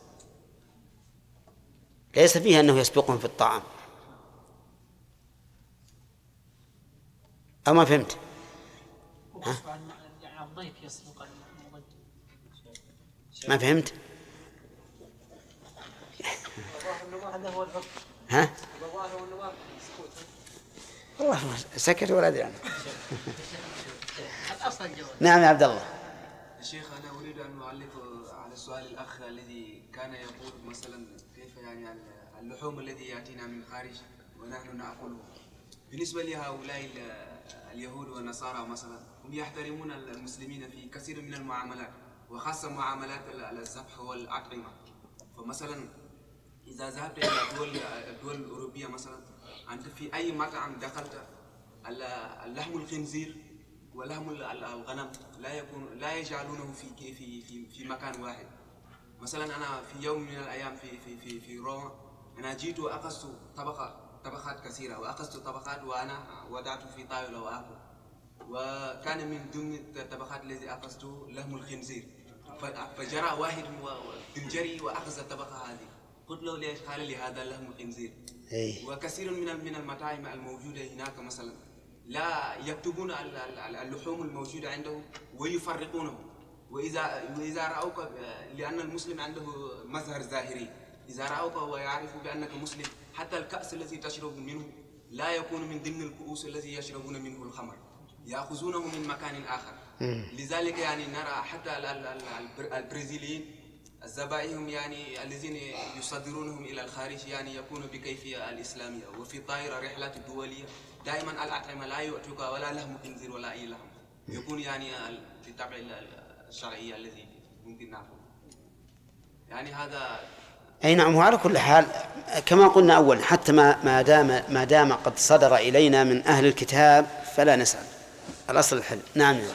ليس فيه أنه يسبقهم في الطعام. أو ما فهمت؟ يعني الضيف يسبق المضيف. ما فهمت؟ ها؟ والله سكت ولا أدري عنه. نعم يا عبد الله. الشيخ أنا أريد أن أعلق على السؤال الأخ الذي كان يقول مثلا كيف يعني اللحوم الذي يأتينا من خارج ونحن نأكله. بالنسبة لهؤلاء اليهود والنصارى مثلا هم يحترمون المسلمين في كثير من المعاملات، وخاصة معاملات الذبح والأطعمة. فمثلا إذا ذهبت إلى الدول الدول الأوروبية مثلا، أنت في أي مطعم دخلت اللحم الخنزير ولحم الغنم لا يكون لا يجعلونه في في في في مكان واحد. مثلا أنا في يوم من الأيام في في في في روما، أنا جيت وأخذت طبقة طبقات كثيرة، وأخذت طبقات وأنا وضعت في طاولة وآكل، وكان من ضمن الطبقات التي أخذته لحم الخنزير، فجرى واحد بالجري وأخذ الطبقة هذه. قلت له ليش؟ قال لي هذا لحم الخنزير. وكثير من من المطاعم الموجودة هناك مثلا لا يكتبون اللحوم الموجودة عنده ويفرقونه، وإذا وإذا رأوك، لأن المسلم عنده مظهر ظاهري، إذا رأوك ويعرفوا بأنك مسلم، حتى الكأس الذي تشرب منه لا يكون من ضمن الكؤوس التي يشربون منه الخمر، يأخذونه من مكان آخر. لذلك يعني نرى حتى البرازيليين الذبائحهم يعني الذين يصدرونهم إلى الخارج يعني يكونوا بكيفية الإسلامية، وفي طائرة رحلات الدولية دائما الأطعمة لا يؤتوك ولا لحم خنزير ولا أي لحم، يكون يعني بطبع الشرعية الذي ممكن نعرفه. يعني هذا أي نعم. وعلى كل حال كما قلنا أولا، حتى ما ما دام ما دام قد صدر إلينا من أهل الكتاب فلا نسأل، الأصل الحل. نعم يا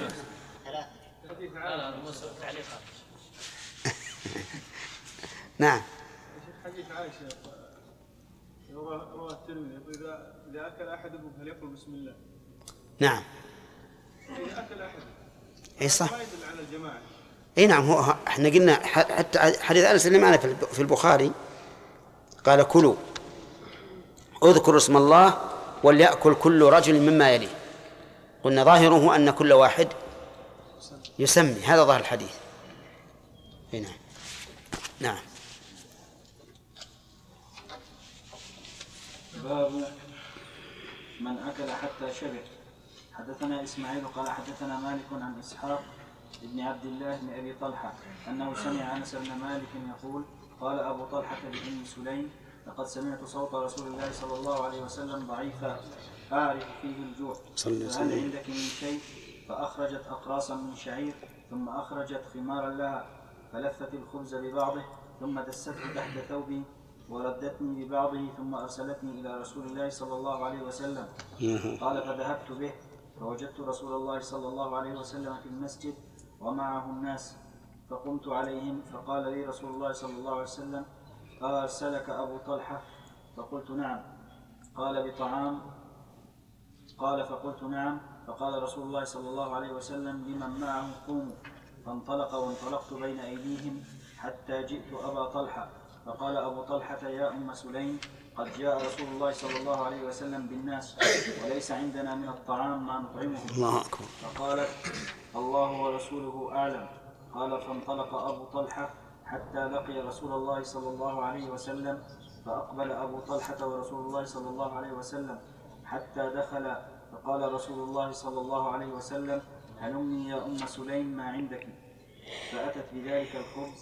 نعم. حديث عائشة رواه الترمذي، إذا إذا أكل أحدكم فليقل بسم الله. نعم. إذا أكل أحدكم. أي صح. ما يدل على الجماعة. أي نعم. هو إحنا قلنا حتى حديث أنس اللي معنا في البخاري قال كلوا اذكروا اسم الله وليأكل كل رجل مما يليه. قلنا ظاهره أن كل واحد يسمي، هذا ظاهر الحديث. نعم. نعم. باب من أكل حتى شبع. حدثنا إسماعيل قال حدثنا مالك عن إسحاق ابن عبد الله بن أبي طلحة أنه سمع أنس بن مالك يقول قال أبو طلحة لأم سليم لقد سمعت صوت رسول الله صلى الله عليه وسلم ضعيفا أعرف فيه الجوع، فهل عندك من شيء؟ فأخرجت أقراصا من شعير ثم أخرجت خمارا لها فلفت الخبز ببعضه ثم دسته تحت ثوبي وردتني ببعضه ثم أرسلتني إلى رسول الله صلى الله عليه وسلم. قال فذهبت به فوجدت رسول الله صلى الله عليه وسلم في المسجد ومعه الناس، فقمت عليهم فقال لي رسول الله صلى الله عليه وسلم أرسلك أبو طلحة؟ فقلت نعم. قال بطعام؟ قال فقلت نعم. فقال رسول الله صلى الله عليه وسلم لمن معه قوموا، فانطلق وانطلقت بين أيديهم حتى جئت أبا طلحة، فقال أبو طلحة يا أم سليم قد جاء رسول الله صلى الله عليه وسلم بالناس وليس عندنا من الطعام ما نطعمه. الله أكبر. فقالت الله ورسوله أعلم. قال فانطلق أبو طلحة حتى لقي رسول الله صلى الله عليه وسلم، فأقبل أبو طلحة ورسول الله صلى الله عليه وسلم حتى دخل، فقال رسول الله صلى الله عليه وسلم هلمني يا أم سليم ما عندك، فأتت بذلك الخبز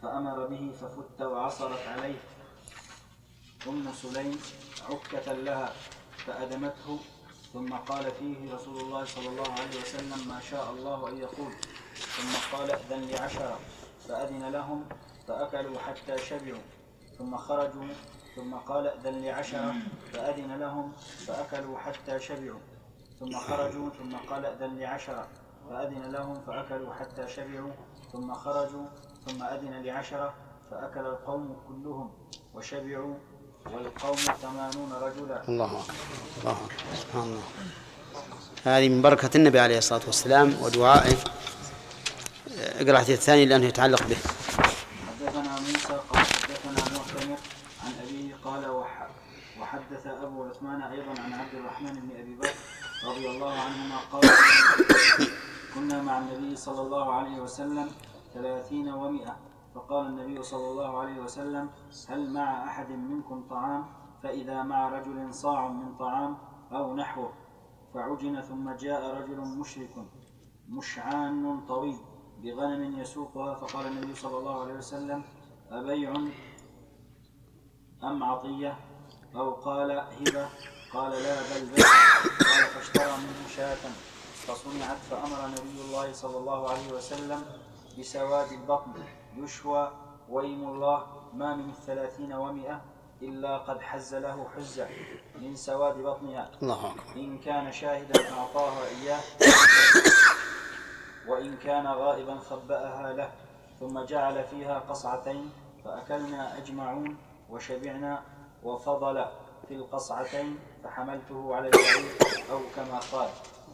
فأمر به ففت وعصرت عليه أم سليم عكة لها فأدمته، ثم قال فيه رسول الله صلى الله عليه وسلم ما شاء الله أن يقول، ثم قال أذن لعشرة فأذن لهم فأكلوا حتى شبعوا، ثم خرجوا، ثم قال أذن لعشرة فأذن لهم فأكلوا حتى شبعوا، ثم خرجوا، ثم قال أذن لعشرة فأذن لهم فأكلوا حتى شبعوا، ثم خرجوا، ثم أذن لعشرة فأكل القوم كلهم وشبعوا، والقوم ثمانون رجلا. الله أكبر الله أكبر سبحان الله. هذه من بركة النبي عليه الصلاة والسلام ودعائه. اقرأ الحديث الثاني لأنه يتعلق به. حدثنا موسى قال حدثنا معتمر عن أبيه قال وحدث أبو عثمان أيضا عن عبد الرحمن بن أبي بكر رضي الله عنهما قال كنا مع النبي صلى الله عليه وسلم ثلاثين ومئة، فقال النبي صلى الله عليه وسلم هل مع أحد منكم طعام؟ فإذا مع رجل صاع من طعام أو نحوه، فعجن، ثم جاء رجل مشرك مشعان طويل بغنم يسوقها، فقال النبي صلى الله عليه وسلم أبيع أم عطية؟ أو قال هبة؟ قال لا بل بيع. قال فاشترى منه شاة فصنعت، فأمر نبي الله صلى الله عليه وسلم بسواد البطن يشوى، ويم الله ما من الثلاثين ومئة إلا قد حز له حزة من سواد بطنها، إن كان شاهدا أعطاها إياه وإن كان غائبا خبأها له، ثم جعل فيها قصعتين فأكلنا أجمعون وشبعنا، وفضل في القصعتين فحملته على البعير أو كما قال.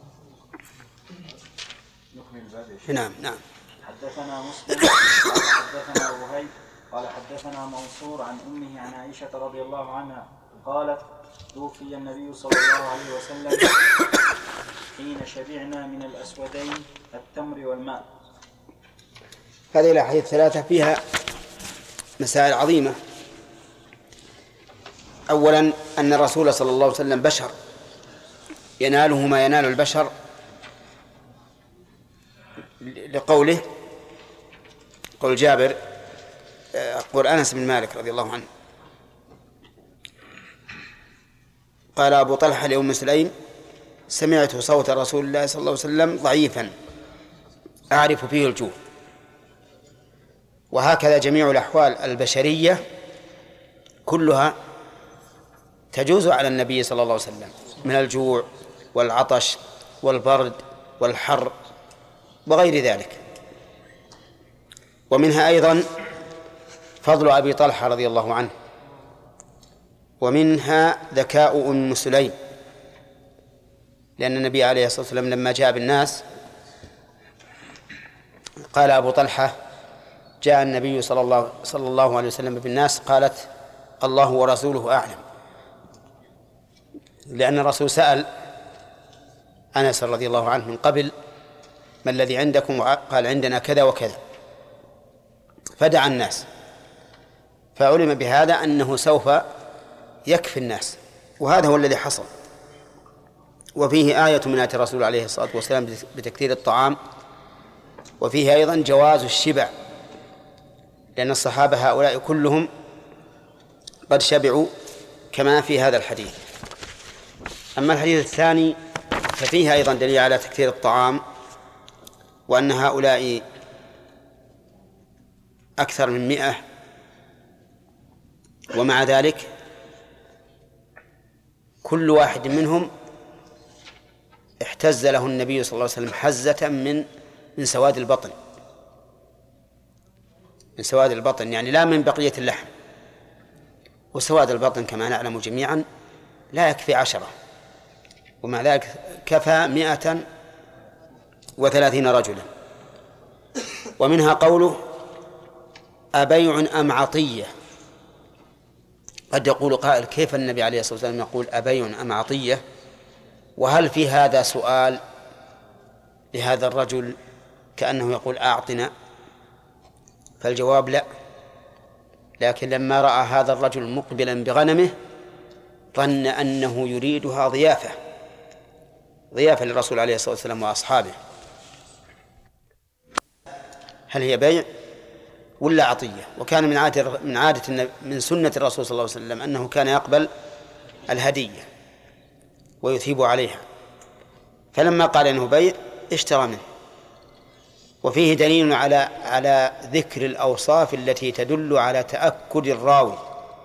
نكمل الباب. نعم نعم. حدثنا مسلم قال حدثنا وهيب قال حدثنا منصور عن أمه عن عائشة رضي الله عنها قالت توفي النبي صلى الله عليه وسلم حين شبعنا من الأسودين التمر والماء. هذه الأحاديث الثلاثة فيها مسائل عظيمة. أولا أن الرسول صلى الله عليه وسلم بشر يناله ما ينال البشر، لقوله قول جابر قول أنس بن مالك رضي الله عنه قال أبو طلحة لأم سليم سمعت صوت رسول الله صلى الله عليه وسلم ضعيفا أعرف فيه الجوع. وهكذا جميع الأحوال البشرية كلها تجوز على النبي صلى الله عليه وسلم من الجوع والعطش والبرد والحر وغير ذلك. ومنها أيضا فضل أبي طلحة رضي الله عنه، ومنها ذكاء أم سليم، لأن النبي عليه الصلاة والسلام لما جاء بالناس قال أبو طلحة جاء النبي صلى الله, صلى الله عليه وسلم بالناس، قالت الله ورسوله أعلم، لأن الرسول سأل أنس رضي الله عنه من قبل ما الذي عندكم؟ قال عندنا كذا وكذا، فدعا الناس، فعلم بهذا أنه سوف يكفي الناس، وهذا هو الذي حصل. وفيه آية من آيات الرسول عليه الصلاة والسلام بتكثير الطعام، وفيه أيضا جواز الشبع، لأن الصحابة هؤلاء كلهم قد شبعوا كما في هذا الحديث. أما الحديث الثاني ففيه أيضا دليل على تكثير الطعام، وأن هؤلاء أكثر من مئة، ومع ذلك كل واحد منهم احتز له النبي صلى الله عليه وسلم حزة من من سواد البطن، من سواد البطن يعني لا من بقية اللحم. وسواد البطن كما نعلم جميعا لا يكفي عشرة، ومع ذلك كفى مئة وثلاثين رجلا. ومنها قوله أبيع أم عطية. قد يقول قائل كيف النبي عليه الصلاة والسلام يقول أبيع أم عطية، وهل في هذا سؤال لهذا الرجل كأنه يقول أعطنا؟ فالجواب لا، لكن لما رأى هذا الرجل مقبلا بغنمه ظن أنه يريدها ضيافة ضيافة للرسول عليه الصلاة والسلام وأصحابه. هل هي بيع ولا عطية. وكان من عادة من عادة من سنة الرسول صلى الله عليه وسلم أنه كان يقبل الهدية ويثيب عليها، فلما قال إنه بيع اشترى منه. وفيه دليل على على ذكر الأوصاف التي تدل على تأكد الراوي،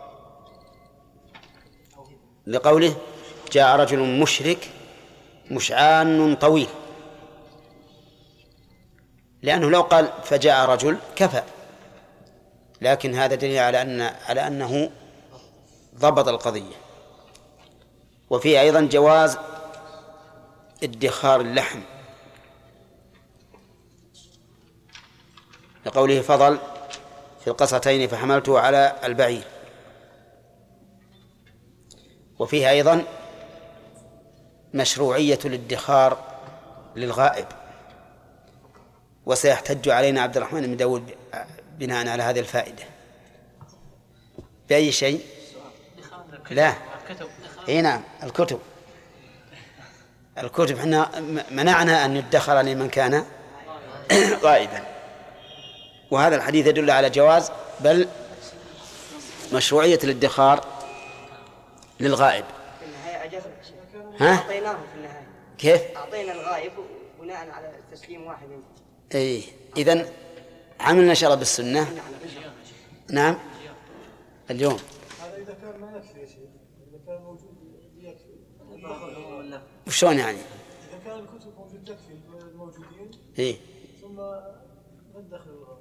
لقوله جاء رجل مشرك مشعان طويل، لأنه لو قال فجاء رجل كفى، لكن هذا دليل على أن على أنه ضبط القضية. وفيه أيضا جواز ادخار اللحم، لقوله فضل في القصتين فحملته على البعير. وفيه أيضا مشروعية الادخار للغائب، وسيحتج علينا عبد الرحمن بن داود بناء على هذه الفائدة بأي شيء؟ لا، اي نعم، الكتب الكتب احنا منعنا أن يدخر لمن كان غائبا، وهذا الحديث يدل على جواز بل مشروعية الادخار للغائب. في النهاية أجازنا، ها؟ أعطيناه في النهاية. كيف؟ أعطينا الغائب بناء على تسليم واحد منه. اي إذن عملنا شرع بالسنة. نعم اليوم. هذا إذا كان ما يكفي يا شيخ، إذا كان موجود يكفي. وشون يعني؟ إذا كان الكتب موجود يكفي الموجودين. إيه. ثم ندخل الغائب.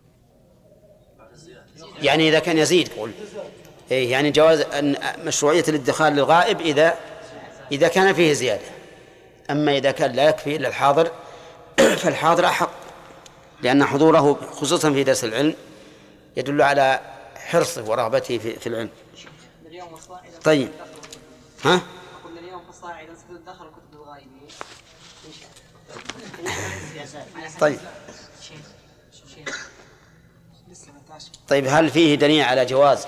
يعني إذا كان يزيد قول. إيه يعني جواز أن مشروعية الادخار للغائب إذا إذا كان فيه زيادة. أما إذا كان لا يكفي إلا الحاضر فالحاضر أحق، لأن حضوره خصوصا في درس العلم يدل على حرصه ورغبته في, في العلم. طيب ها؟ قلنا اليوم في الصاع إذا دخل كتب الغائبين. طيب طيب هل فيه دليل على جواز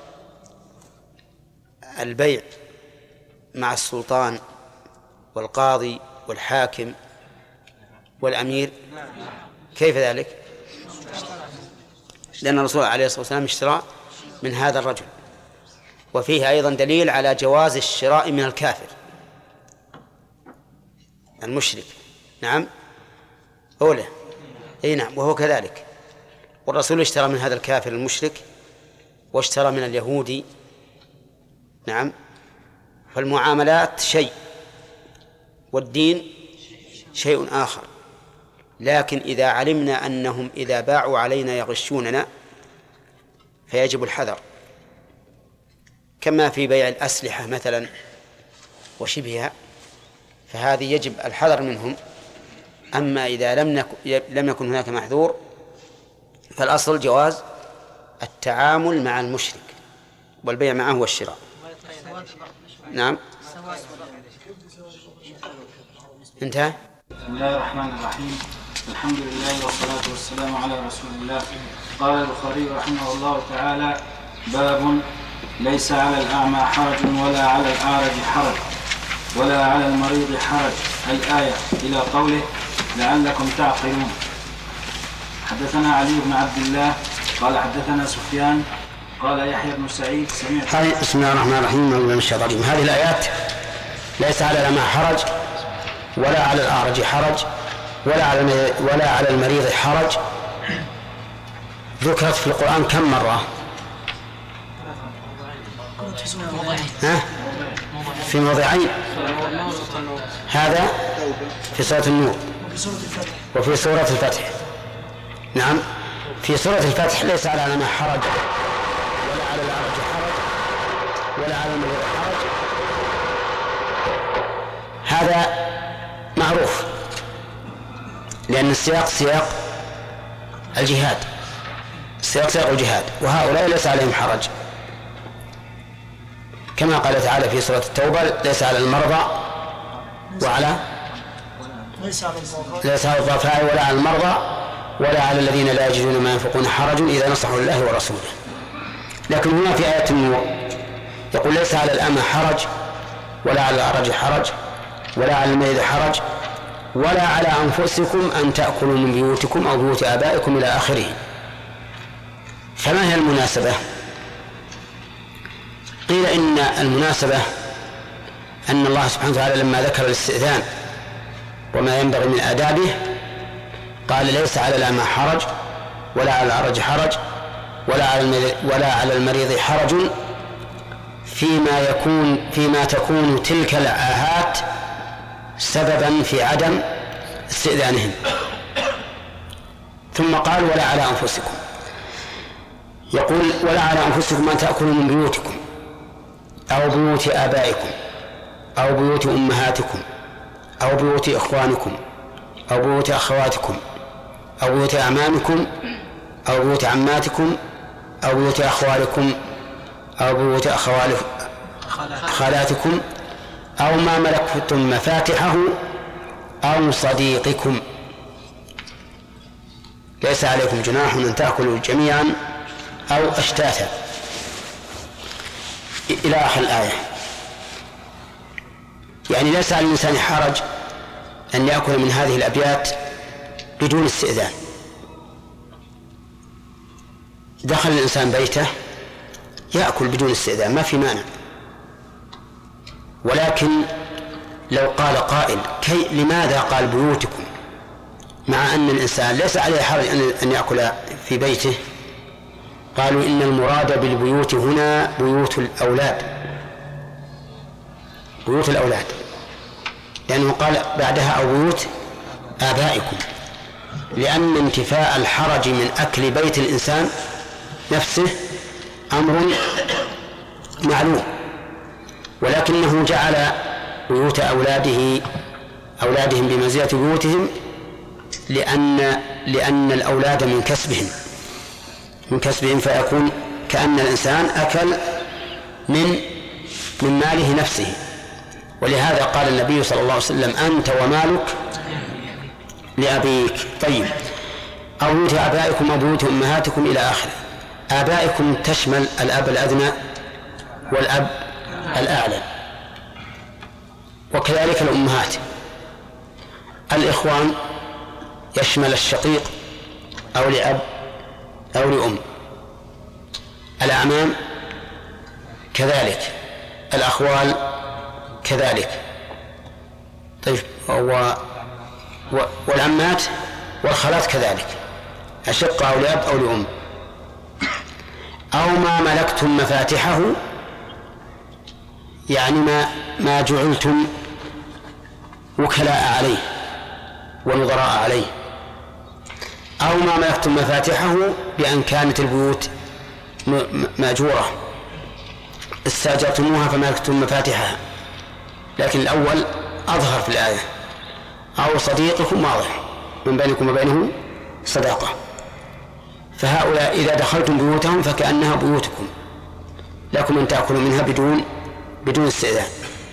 البيع مع السلطان والقاضي والحاكم والأمير؟ كيف ذلك؟ لأن الرسول عليه الصلاة والسلام اشترى من هذا الرجل. وفيه أيضا دليل على جواز الشراء من الكافر المشرك. نعم أوله أي نعم، وهو كذلك. والرسول اشترى من هذا الكافر المشرك واشترى من اليهودي. نعم، فالمعاملات شيء والدين شيء آخر. لكن إذا علمنا أنهم إذا باعوا علينا يغشوننا فيجب الحذر، كما في بيع الأسلحة مثلا وشبهها، فهذه يجب الحذر منهم. أما إذا لم يكن لم يكن هناك محذور فالأصل جواز التعامل مع المشرك والبيع معه والشراء. نعم انتهى. بسم الله الرحمن الرحيم، الحمد لله والصلاة والسلام على رسول الله. قال البخاري رحمه الله تعالى: باب ليس على الأعمى حرج ولا على الأعرج حرج ولا على المريض حرج، الآية إلى قوله لعلكم تعقلون. حدثنا علي بن عبد الله قال حدثنا سفيان قال يحيى بن سعيد سمعت. بسم الله الرحمن الرحيم. هذه الآيات ليس على الأعمى حرج ولا على الأعرج حرج ولا على ولا على المريض حرج ذكرت في القرآن كم مرة؟ ها؟ في موضعين. هذا في سورة النور وفي سورة الفتح. نعم، في سورة الفتح ليس على الأعمى حرج ولا على الأعرج حرج ولا على المريض حرج. هذا معروف لأن السياق سياق الجهاد، السياق سياق الجهاد، وهؤلاء ليس عليهم حرج، كما قال تعالى في سورة التوبة: ليس على المرضى وعلى ليس على الضعفاء ولا على المرضى ولا على الذين لا يجدون ما ينفقون حرج إذا نصحوا لله ورسوله. لكن هنا في آية النور يقول: ليس على الأعمى حرج ولا على الأعرج حرج ولا على المريض حرج ولا على أنفسكم أن تأكلوا من بيوتكم أو بيوت آبائكم إلى آخره. فما هي المناسبة؟ قيل إن المناسبة أن الله سبحانه وتعالى لما ذكر الاستئذان وما ينبغي من آدابه قال ليس على الأعمى حرج ولا على الأعرج حرج ولا على ولا على المريض حرج فيما يكون فيما تكون تلك العاهات سببا في عدم استئذانهم. ثم قال ولا على أنفسكم، يقول ولا على أنفسكم أن تأكلوا من بيوتكم أو بيوت آبائكم أو بيوت أمهاتكم أو بيوت إخوانكم أو بيوت أخواتكم أو بيوت أعمامكم أو بيوت عماتكم أو بيوت أخوالكم أو بيوت خالاتكم أو ما ملكتم مفاتحه أو صديقكم. ليس عليكم جناح أن تأكلوا جميعا أو أشتاتا إلى آخر الآية. يعني ليس على الإنسان حرج أن يأكل من هذه الأبيات بدون استئذان. دخل الإنسان بيته يأكل بدون استئذان ما في مانع، ولكن لو قال قائل كي لماذا قال بيوتكم مع أن الإنسان ليس عليه حرج أن يأكل في بيته؟ قالوا إن المراد بالبيوت هنا بيوت الأولاد، بيوت الأولاد، لأنه قال بعدها أو بيوت آبائكم، لأن انتفاء الحرج من أكل بيت الإنسان نفسه أمر معلوم، ولكنه جعل بيوت أولاده أولادهم بمنزلة بيوتهم لأن لأن الأولاد من كسبهم من كسبهم فيكون كأن الإنسان أكل من من ماله نفسه. ولهذا قال النبي صلى الله عليه وسلم أنت ومالك لأبيك. طيب، أو بيوت آبائكم أو بيوت أمهاتكم إلى آخره. آبائكم تشمل الأب الأدنى والأب الأعلى، وكذلك الأمهات. الإخوان يشمل الشقيق أو لأب أو لأم. الأعمام كذلك، الأخوال كذلك. طيب، و... و... والعمات والخالات كذلك، أشقة أو لأب أو لأم. أو ما ملكتم مفاتحه، يعني ما ما جعلتم وكلاء عليه ونظراء عليه. أو ما ملكتم مفاتحه بأن كانت البيوت مأجورة استأجرتموها فملكتم مفاتحها، لكن الأول أظهر في الآية. أو صديقكم واضح من بينكم وبينه صداقة، فهؤلاء إذا دخلتم بيوتهم فكأنها بيوتكم، لكم أن تأكلوا منها بدون بدون استئذان.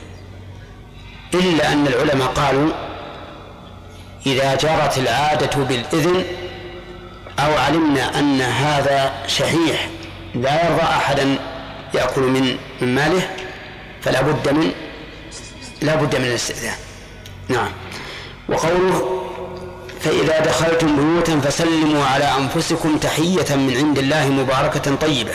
إلا أن العلماء قالوا إذا جرت العادة بالإذن أو علمنا أن هذا شحيح لا يرضى أحدا يأكل من من ماله فلا بد من لا بد من الاستئذان. نعم. وقوله فإذا دخلتم بيوتا فسلموا على أنفسكم تحية من عند الله مباركة طيبة.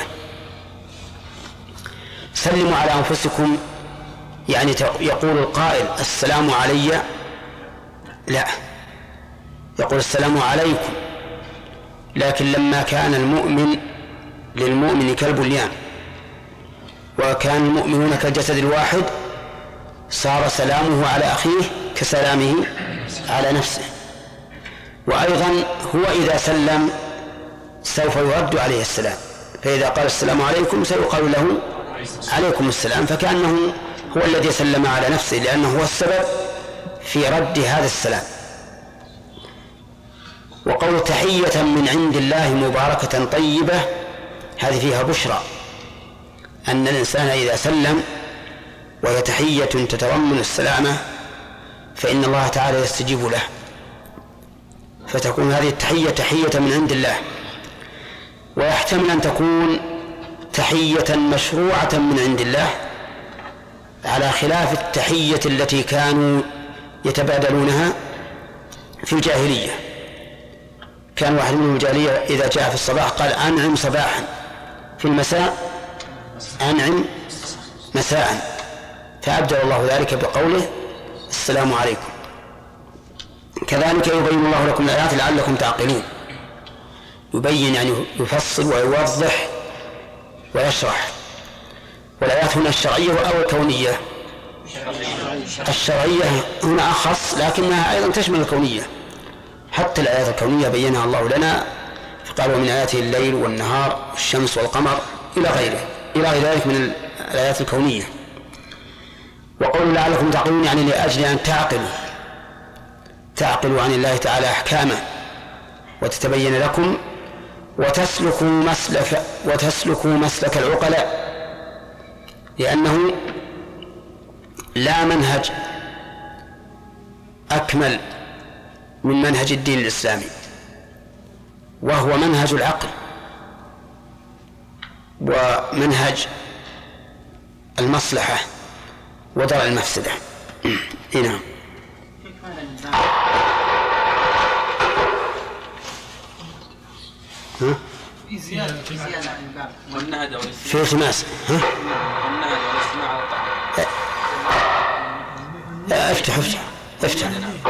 سلموا على أنفسكم يعني يقول القائل السلام علي؟ لا، يقول السلام عليكم. لكن لما كان المؤمن للمؤمن كالبنيان وكان المؤمنون كالجسد الواحد صار سلامه على أخيه كسلامه على نفسه. وأيضا هو إذا سلم سوف يرد عليه السلام، فإذا قال السلام عليكم سيقال له عليكم السلام، فكأنه هو الذي سلم على نفسه لأنه هو السبب في رد هذا السلام. وقول تحية من عند الله مباركة طيبة هذه فيها بشرى أن الإنسان إذا سلم وهي تحية تتضمن السلامة فإن الله تعالى يستجيب له، فتكون هذه التحية تحية من عند الله. ويحتمل أن تكون تحية مشروعة من عند الله على خلاف التحية التي كانوا يتبادلونها في الجاهلية، كان واحد منهم الجاهلية إذا جاء في الصباح قال أنعم صباحا، في المساء أنعم مساء، فأبدل الله ذلك بقوله السلام عليكم. كذلك يبين الله لكم الآيات لعلكم تعقلون، يبين يعني يفصل ويوضح ويشرح. والآيات هنا الشرعية أو الكونية؟ الشرعية هنا أخص، لكنها أيضا تشمل الكونية. حتى الآيات الكونية بينها الله لنا، فقال ومن آياته الليل والنهار والشمس والقمر إلى غيره إلى غير ذلك من الآيات الكونية. وقول لعلكم تعقلون يعني لأجل أن تعقلوا تعقلوا عن الله تعالى أحكامه وتتبين لكم وتسلكوا مسلك وتسلكوا مسلك العقلاء، لأنه لا منهج أكمل من منهج الدين الإسلامي، وهو منهج العقل ومنهج المصلحة ودرء المفسدة. هنا في زيادة في زيادة عن الباب والنهد في التماس. ها؟ والنهد والاستماع على الطعام. افتح افتح افتح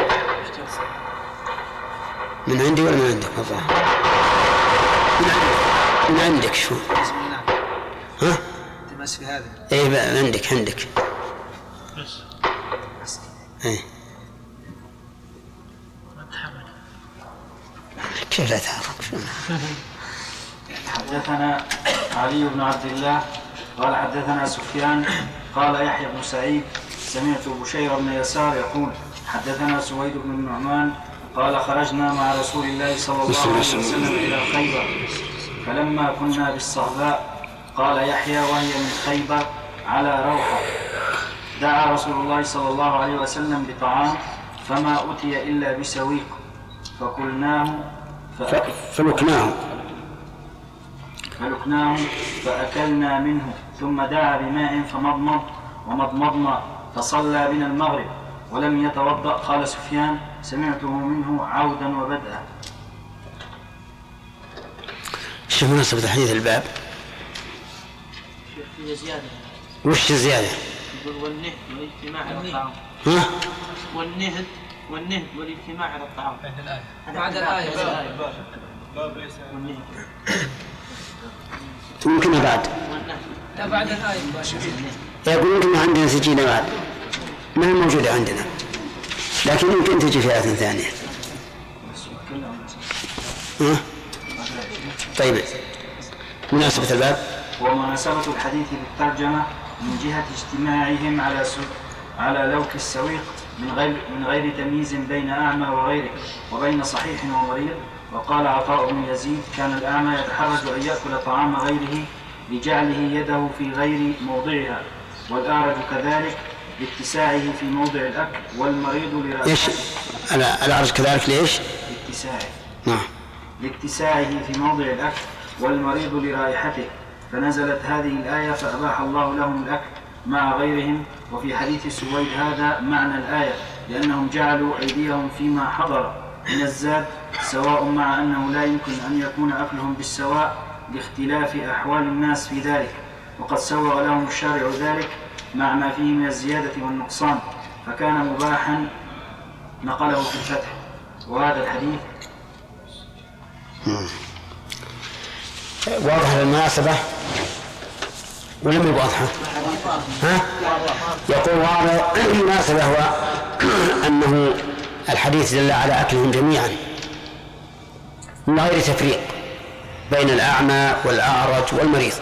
من عندي ولا من عندك؟ أفضل. من عندك من عندك شو؟ ها؟ التماس في هذا. ايه بقى عندك عندك. ايه كيف لا تعرف؟ حدثنا علي بن عبد الله قال حدثنا سفيان قال يحيى بن سعيد سمعت بشير بن يسار يقول حدثنا سويد بن النعمان قال خرجنا مع رسول الله صلى الله عليه وسلم إلى خيبر فلما كنا بالصهباء قال يحيى وهي من خيبر على روحة دعا رسول الله صلى الله عليه وسلم بطعام فما أتي إلا بسويق فكلناه فلكناه فلكناه فأكلنا منه ثم دعا بماء فمضمض ومضمضنا فصلى بنا المغرب ولم يتوضأ. قال سفيان سمعته منه عودا وبدءا. شوف مناسبة حديث الباب. في زيادة. وش الزيادة؟ يقول والنهد والاجتماع على الطعام. ها؟ والنهد والنهد والاجتماع على الطعام. بعد الآية. ممكن بعد. لا بعد الآية مباشرة. يقول يمكن عندنا سجينة بعد ما هي موجودة عندنا، لكن يمكن تجي في آية ثانية. ها؟ طيب مناسبة الباب. ومناسبة الحديث بالترجمة من جهة اجتماعهم على على لوك السويق من غير من غير تمييز بين أعمى وغيره وبين صحيح ومريض. وقال عطاء بن يزيد كان الأعمى يتحرج أن يأكل طعام غيره لجعله يده في غير موضعها، والأعرج كذلك لاتساعه في موضع الأكل، والمريض لرائحته. ايش؟ الأعرج كذلك ليش؟ لاتساعه. نعم. لاتساعه في موضع الأكل والمريض لرائحته، فنزلت هذه الآية فأباح الله لهم الأكل مع غيرهم. وفي حديث سويد هذا معنى الآية، لأنهم جعلوا أيديهم فيما حضر من الزاد سواء، مع أنه لا يمكن أن يكون أكلهم بالسواء لاختلاف أحوال الناس في ذلك، وقد سوغ لهم الشارع ذلك مع ما فيه من الزيادة والنقصان، فكان مباحا نقله في الفتح. وهذا الحديث واضح المناسبة ولم يبقى واضحة. ها؟ يقول واضح المناسبة هو أنه الحديث دل على أكلهم جميعا من غير تفريق بين الأعمى والأعرج والمريض،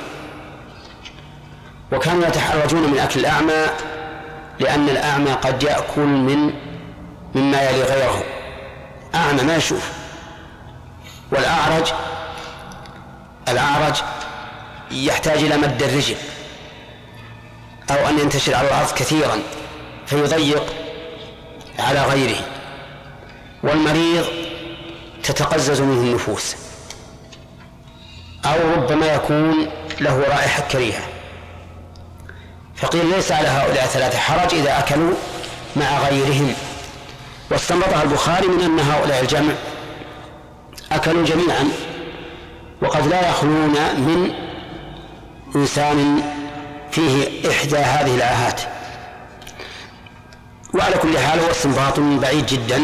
وكانوا يتحرجون من أكل الأعمى لأن الأعمى قد يأكل من مما يلي غيره، أعمى ما يشوف، والأعرج الأعرج يحتاج إلى مد الرجل أو أن ينتشر على الأرض كثيرا فيضيق على غيره، والمريض تتقزز منه النفوس أو ربما يكون له رائحة كريهة. فقيل ليس على هؤلاء ثلاثة حرج إذا أكلوا مع غيرهم، واستنبطها البخاري من أن هؤلاء الجمع أكلوا جميعا، وقد لا يخلون من إنسان فيه إحدى هذه العاهات. وعلى كل حال هو استنباط بعيد جدا،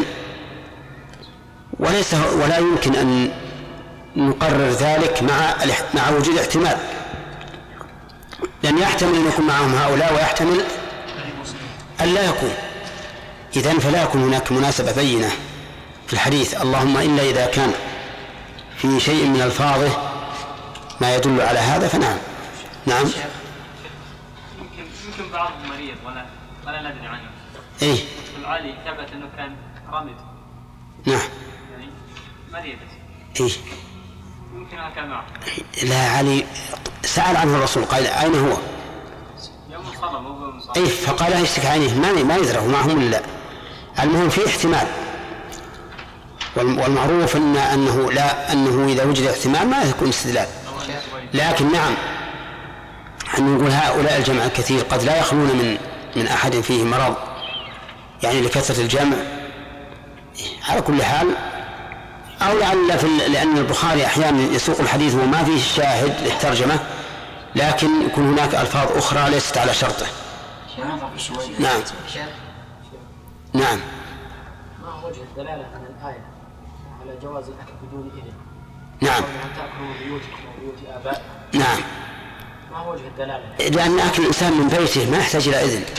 وليس ولا يمكن أن نقرر ذلك مع مع وجود احتمال، لأن يحتمل أن يكون معهم هؤلاء ويحتمل أن لا يكون. إذن فلا يكون هناك مناسبة بينة في الحديث، اللهم إلا إذا كان في شيء من ألفاظه ما يدل على هذا فنعم. نعم. يمكن يمكن بعض مريض ولا ولا ندري عنه. إيه. العالي ثبت أنه كان رمد. نعم. يعني مريض. إيه. يمكن هكذا معه. لا علي سأل عنه الرسول قال أين هو؟ يوم الصلاة مو يوم الصلاة. إيه فقال يشتكي عينه ما ما يدري معهم إلا المهم فيه احتمال، والمعروف أن أنه لا أنه إذا وجد احتمال ما يكون استدلال. لكن نعم أن نقول هؤلاء الجمع الكثير قد لا يخلون من من أحد فيه مرض، يعني لكثرة الجمع على كل حال، أو لعل في لأن البخاري أحيانا يسوق الحديث وما فيه شاهد للترجمة، لكن يكون هناك ألفاظ أخرى ليست على شرطه. نعم. نعم. ما هو وجه الدلالة عن الآية على جواز الأكل بدون إذن؟ نعم. أن تأكلوا بيوتكم وبيوت آبائكم. نعم. ما هو وجه الدلالة؟ لأن أكل الإنسان من بيته ما يحتاج إلى إذن،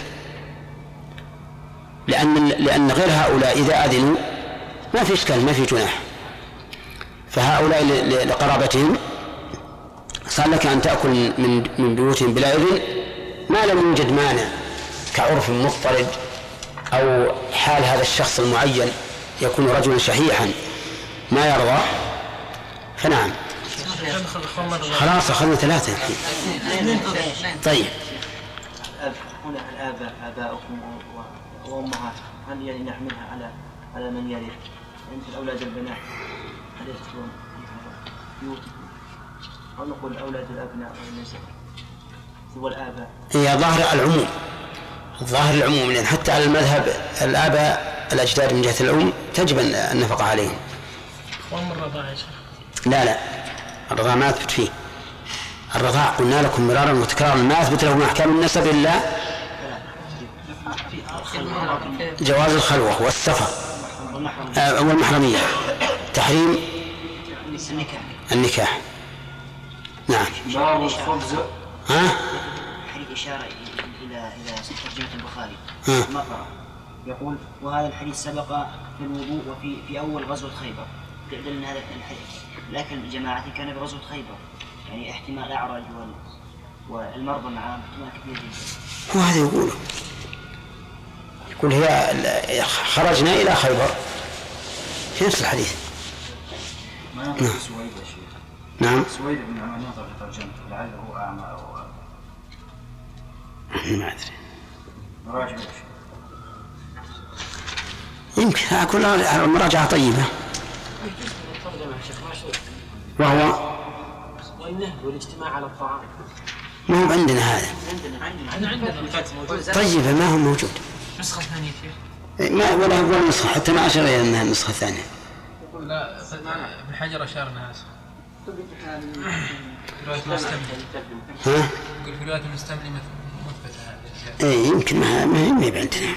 لأن لأن غير هؤلاء إذا أذنوا ما في إشكال ما في جناح، فهؤلاء لقرابتهم صار لك أن تأكل من من بيوتهم بلا إذن ما لم يوجد مانع كعرف مضطرد أو حال هذا الشخص المعين يكون رجلا شحيحا ما يرضى، فنعم. خلاص أخذنا ثلاثة. طيب. هنا الآباء آباؤكم وأمهاتكم هل يعني نحملها على على من يرث؟ مثل أولاد البنات هل يدخلون بيوتكم؟ أو نقول أولاد الأبناء والنساء والآباء؟ هي ظاهر العموم، ظاهر العموم، لأن حتى على المذهب الآباء الأجداد من جهة الأم تجب النفقة عليهم. وأم الرضاعة؟ لا لا الرضاعة ما أثبت فيه. الرضاعة قلنا لكم مرارا وتكرارا ما أثبت له من أحكام النسب إلا جواز الخلوة والسفر والمحرمية، تحريم النكاح. نعم. باب الخبز. ها؟ حديث إشارة إلى إلى ترجمة البخاري. ها. مقرأ يقول وهذا الحديث سبق في الوضوء وفي في أول غزوة خيبر، يدل هذا الحديث، لكن جماعة كان بغزوة خيبر، يعني احتمال أعرج والمرضى معه احتمال كثير جدا. هو هذا يقوله، يقول هي خرجنا إلى خيبر في نفس الحديث. ما ينظر نعم. سويد يا شيخ. نعم. سويد بن عمان ينظر لترجمته لعله هو أعمى أو ما أدري. مراجع يا شيخ. يمكن أكون مراجعة طيبة. وهو والنهي والاجتماع على الطعام. ما هو عندنا هذا. عندنا عندنا. طيب ما هو موجود. نسخة ثانية فيه. ما ولا هو نسخة حتى ما أشار إلى أنها النسخة الثانية. يقول لا ابن حجر أشار أنها نسخة. رواية المستملي. ها؟ يقول في رواية المستملي مثبتة هذه. إيه يمكن ما ما ما عندنا.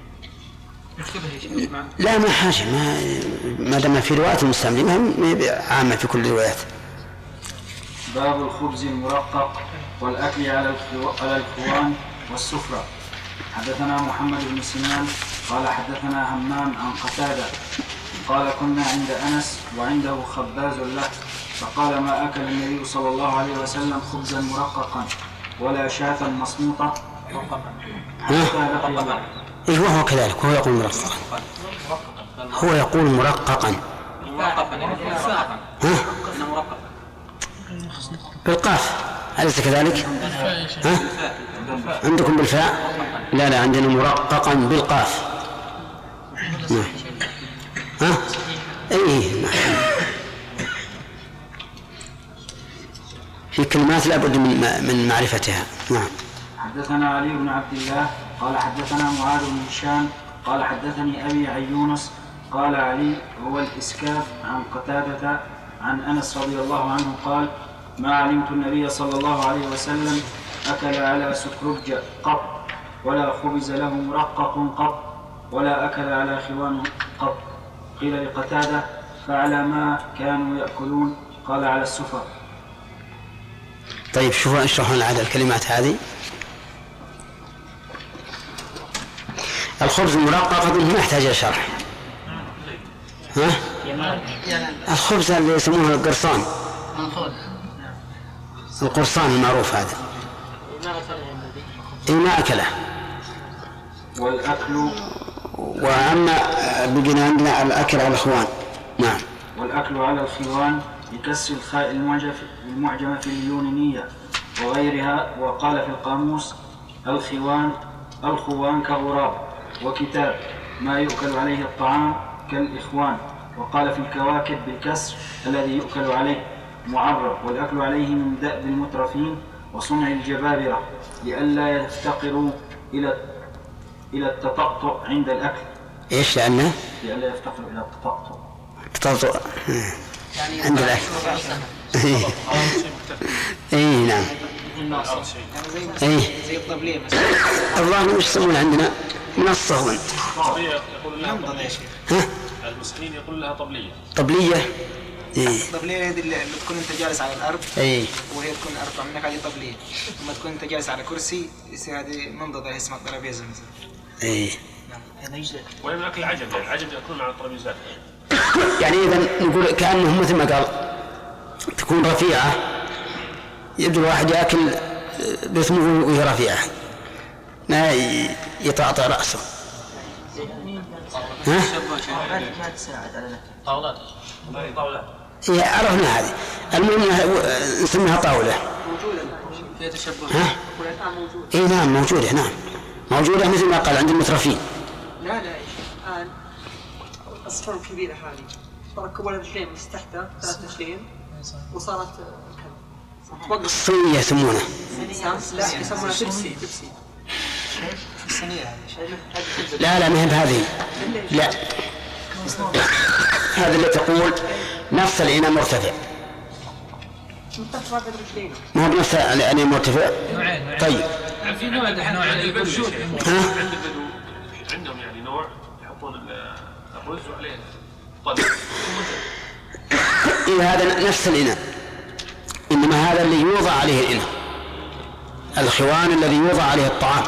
لا ما حاجة ما ما دام في رواية المستملي ما عامة في كل الروايات. باب الخبز المرقق والأكل على على الكوان والسفرة. حدثنا محمد بن سنان قال حدثنا همام عن قتادة قال كنا عند أنس وعنده خباز له فقال ما أكل النبي صلى الله عليه وسلم خبزا مرققا ولا شاة مصموطة حتى لقي. إيه وهو كذلك هو يقول مرققا، هو يقول مرققا. ها؟ بالقاف أليس كذلك؟ ها؟ عندكم بالفاء؟ لا لا عندنا مرققا بالقاف. نعم. ها؟ إيه نعم. في كلمات لا بد من من معرفتها. نعم. حدثنا علي بن عبد الله قال حدثنا معاذ بن هشام قال حدثني أبي عن يونس قال علي هو الإسكاف. عن قتادة عن أنس رضي الله عنه قال ما علمت النبي صلى الله عليه وسلم أكل على سكرج قط ولا خبز له مرقق قط ولا أكل على خوان قط. قيل لقتادة فعلى ما كانوا يأكلون؟ قال على السفر. طيب شوفوا اشرحوا لنا هذه الكلمات هذه. الخبز المرقق ما يحتاج إلى شرح. ها؟ الخبز اللي يسمونه القرصان، القرصان المعروف هذا إيه ما أكله. والأكل وأما بقينا عندنا الأكل على الإخوان. نعم. والأكل على الخوان بكسر الخاء المعجمة في اليونانية وغيرها. وقال في القاموس الخوان الخوان كغراب. وكتاب ما يؤكل عليه الطعام كالإخوان. وقال في الكواكب بالكسر الذي يؤكل عليه معرب. والأكل عليه من دأب المترفين وصنع الجبابرة لئلا يفتقروا إلى إلى التطأطؤ عند الأكل. إيش لأنه؟ لئلا يفتقروا إلى التطأطؤ. تطأطؤ عند الأكل. إيه نعم. إيه. زي الطبلية مثلا. الله وش يسمون عندنا؟ منصة وين؟ منضدة يا شيخ. ها؟ المسلمين يقول لها طبلية. طبلية. إيه. الطبلية هذه اللي تكون أنت جالس على الأرض. إيه. وهي تكون أرفع منك، هذه طبلية. لما تكون أنت جالس على كرسي يصير هذه منضدة اسمها الطرابيزة مثلا. إيه. هذا يجزء. وين أكل العجم؟ يعني العجم يأكلون على الطرابيزات. يعني إذا نقول كأنه مثل ما قال تكون رفيعة، يبدو الواحد يأكل باسمه وهي رفيعة ما يطاطع رأسه. ها؟ ما تساعد على الأكل. طاولات. طاولات. هي عرفنا هذه. المهم نسميها طاولة. موجودة فيها تشبه. ها؟ الآن موجودة. إيه نعم موجودة. نعم موجودة مثل ما قال عند المترفين. لا لا الآن الصفر الكبيرة هذه ركبوا لها رجلين بس تحتها ثلاث رجلين وصارت توقف. الصينية يسمونها. لا يسمونها تبسي تبسي. لا لا ما هي بهذه. لا هذا اللي تقول نفس الإناء مرتفع. ما هو بنفس الإناء مرتفع. طيب. في نوع عند البدو. عند البدو عندهم يعني نوع يحطون الرز وعليه طلع. إيه هذا نفس الإناء، إنما هذا اللي يوضع عليه الإناء، الخوان الذي يوضع عليه الطعام.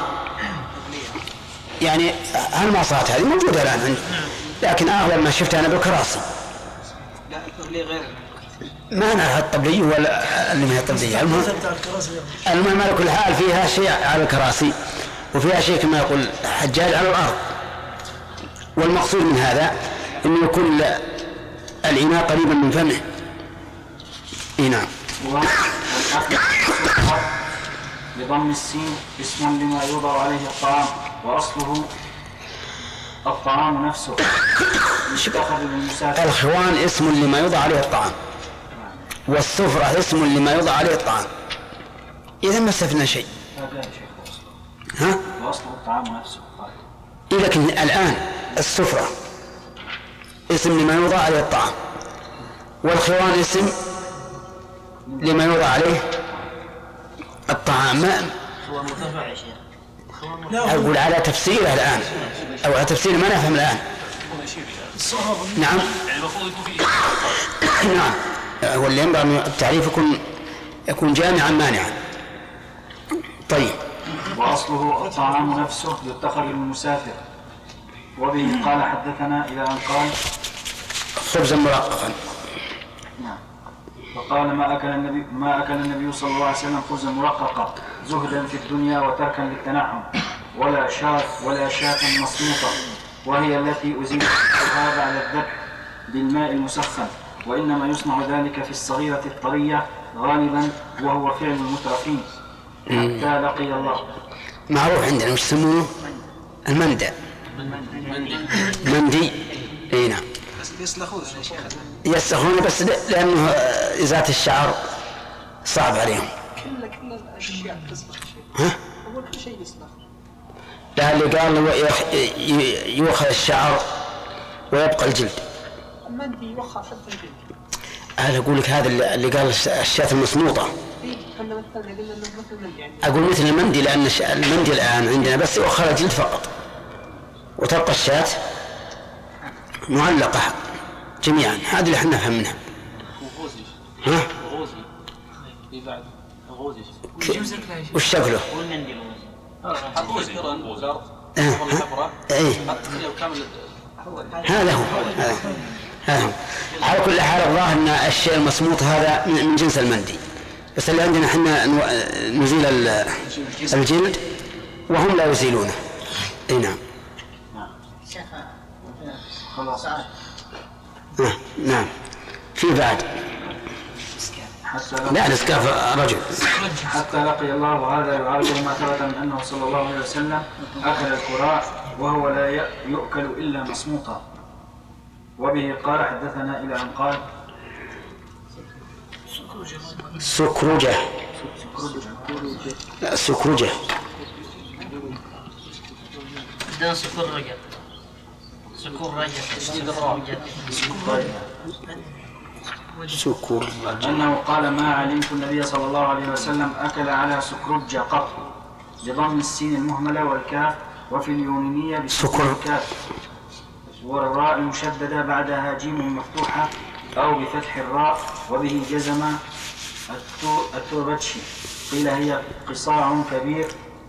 يعني هالمواصفات هذه موجودة الآن عندي، لكن أغلب ما شفت أنا بالكراسي. لا الطبلية غير. ما نعرف الطبلية ولا اللي ما هي الطبلية. المهم المهم على كل حال فيها شيء على الكراسي وفيها شيء كما يقول حجاج على الأرض. والمقصود من هذا إنه يكون الإناء قريبا من فمه. إيه نعم. بضم السين اسم لما يوضع عليه الطعام وأصله الطعام نفسه. الخوان اسم لما يوضع عليه الطعام والسفرة اسم لما يوضع عليه الطعام. إذا ما استفدنا شيء. ها؟ وأصله الطعام نفسه. لكن الآن السفرة اسم لما يوضع عليه الطعام والخوان اسم لما يوضع عليه الطعام. ما هو مرتفع يا شيخ. أقول على تفسيره الآن أو على تفسير ما نفهم الآن. نعم. نعم هو اللي ينبغي أن التعريف يكون يكون جامعا مانعا. طيب. وأصله الطعام نفسه يتخذ المسافر. وبه قال حدثنا إلى أن قال خبزا مرققا. نعم. وقال ما أكل النبي ما أكل النبي صلى الله عليه وسلم خبزا مرققا زهدا في الدنيا وتركا للتنعم ولا شاة ولا شاة مصموطة وهي التي أزيلت بعد الذبح بالماء المسخن. وإنما يصنع ذلك في الصغيرة الطرية غالبا وهو فعل المترفين حتى لقي الله. معروف عندنا وش يسمونه؟ المندى. مندي. اي نعم. بس يسلخون يا شيخ. يسلخون بس لأنه إزالة الشعر صعب عليهم. كل كل الأشياء تسلخ ها؟ هو كل شيء يسلخ. لا اللي قال يؤخذ الشعر ويبقى الجلد. المندي يوخر حتى الجلد. أنا أقول لك هذا اللي قال الشاة المصموطة. إيه احنا مثلا قلنا إنه مثل المندي يعني. أقول مثل المندي لأن المندي الآن عندنا بس يؤخر الجلد فقط وتبقى الشاة معلقة جميعا. هذه اللي احنا نفهم منها. ها؟ غوزي. في بعد غوزي. وش شكله؟ غوزي. غوزي. ايه هذا هو هذا هذا على كل حال الظاهر ان الشيء المصموط هذا من جنس المندي، بس اللي عندنا احنا نزيل الجلد وهم لا يزيلونه. اي نعم. خلاص. آه. نعم. في بعد لا الاسكاف رجل. حتى لقي الله، وهذا يعارض ما ثبت من انه صلى الله عليه وسلم اكل الكراع وهو لا يؤكل الا مصموطا. وبه قال حدثنا الى ان قال سكرجة لا سكرجة ده سكرجة سكرجة سكر أنه قال ما علمت النبي صلى الله عليه وسلم أكل على سكرجة قط بضم السين المهملة والكاف، وفي اليونانية بسكر الكاف والراء المشددة بعدها جيم مفتوحة أو بفتح الراء. وبه جزم التربتشي. قيل هي قصاع كبير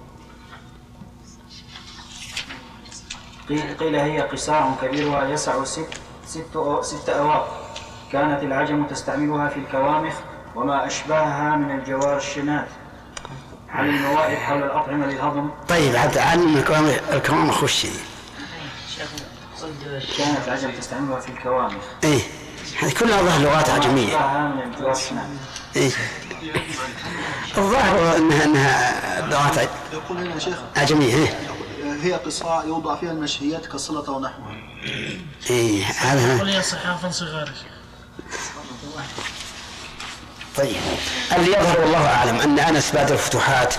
قيل هي قصاع كبيرها يسع ست ست ست أواق. كانت العجم تستعملها في الكوامخ وما أشبهها من الجوار الشنات على الموائد حول الأطعمة للهضم. طيب حتى علم الكوامخ وش كانت العجم تستعملها في الكوامخ. ايه هذه كلها ظاهر لغات عجمية. من الجوار الشنات. ايه الظاهر انها انها لغات يقول هنا يا شيخ عجمية. ايه هي قصاع يوضع فيها المشهيات كالسلطة ونحوها. ايه هذا قل يا صحافا صغار. طيب اللي يظهر والله أعلم أن أنس بعد الفتوحات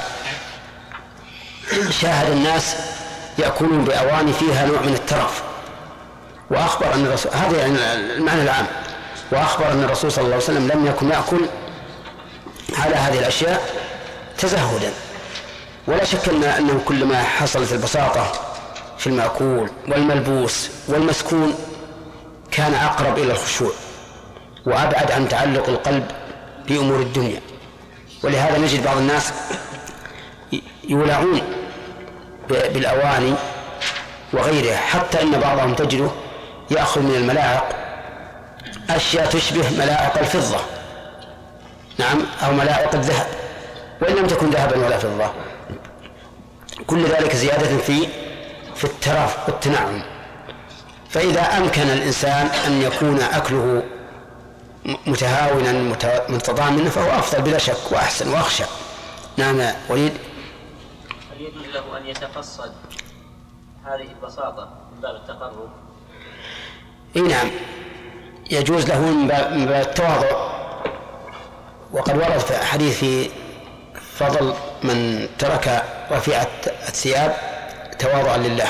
شاهد الناس يأكلون بأواني فيها نوع من الترف، وأخبر أن الرسول هذا يعني المعنى العام، وأخبر أن الرسول صلى الله عليه وسلم لم يكن يأكل على هذه الأشياء تزهدا. ولا شك أنه كلما حصلت البساطة في المأكول والملبوس والمسكون كان أقرب إلى الخشوع وأبعد عن تعلق القلب بأمور الدنيا. ولهذا نجد بعض الناس يولعون بالأواني وغيرها، حتى أن بعضهم تجده يأخذ من الملاعق أشياء تشبه ملاعق الفضة، نعم، أو ملاعق الذهب وإن لم تكن ذهبا ولا فضة. كل ذلك زيادة في في التراف والتنعم. فإذا أمكن الإنسان أن يكون أكله متهاونا متضامنا فهو أفضل بلا شك وأحسن وأخشى. نعم يا وليد. هل يجوز له أن يتقصد هذه البساطة من باب التقرب؟ إيه نعم يجوز له من باب التواضع، وقد ورد في حديث في فضل من ترك رفيع الثياب تواضعا لله.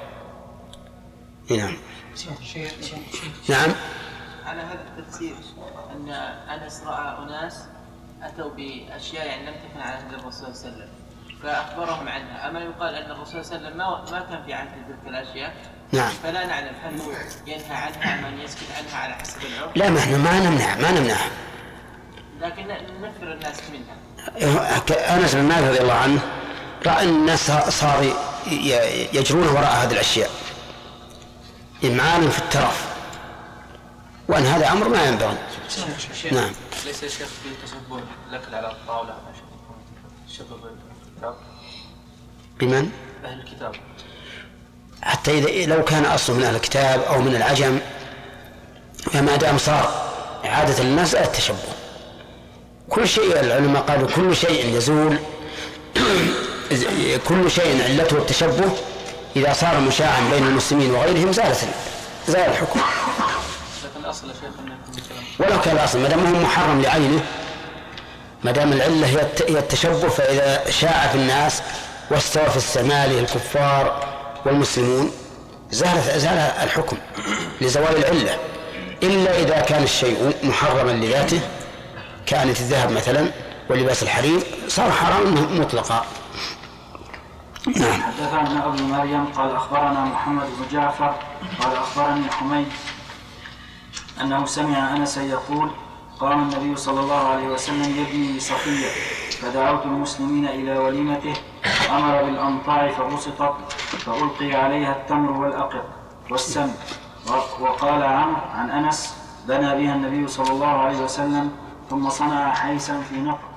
نعم. نعم. على هذا التفسير أن أنس رأى أناس أتوا بأشياء يعني لم تكن على عهد الرسول صلى الله عليه وسلم فأخبرهم عنها، أما يقال أن الرسول صلى الله عليه وسلم ما ما كان في عهد تلك الأشياء. نعم. فلا نعلم هل هو ينهى عنها من يسكت عنها على حسب العرف؟ لا، ما احنا ما نمنع ما نمنع لكن ننفر الناس منها. أنس بن مالك رضي الله عنه رأى أن الناس صار يجرون وراء هذه الأشياء إمعانا في الترف، وأن هذا أمر ما ينبغي. نعم. ليس يا شيخ في تشبه الأكل على الطاولة شبه الكتاب؟ بمن؟ أهل الكتاب. حتى إذا لو كان أصله من أهل الكتاب أو من العجم فما دام صار عادة للناس التشبه. كل شيء العلماء قالوا كل شيء يزول كل شيء علته التشبه إذا صار مشاعا بين المسلمين وغيرهم زالت زال الحكم. ولو كان الأصل ما دام هو محرم لعينه، ما دام العلة هي التشبه، فإذا شاع في الناس واستوى في استعماله الكفار والمسلمون زال زال الحكم لزوال العلة، إلا إذا كان الشيء محرما لذاته، كانت الذهب مثلا ولباس الحرير صار حرام مطلقا. نعم. حدثنا أبو مريم قال أخبرنا محمد بن جعفر قال أخبرني حميد أنه سمع أنسا يقول قام النبي صلى الله عليه وسلم يبني صفية فدعوت المسلمين إلى وليمته، أمر بالأمطار فبسطت فألقي عليها التمر والأقط والسم. وقال عمرو عن أنس بنى بها النبي صلى الله عليه وسلم ثم صنع حيسا في نقر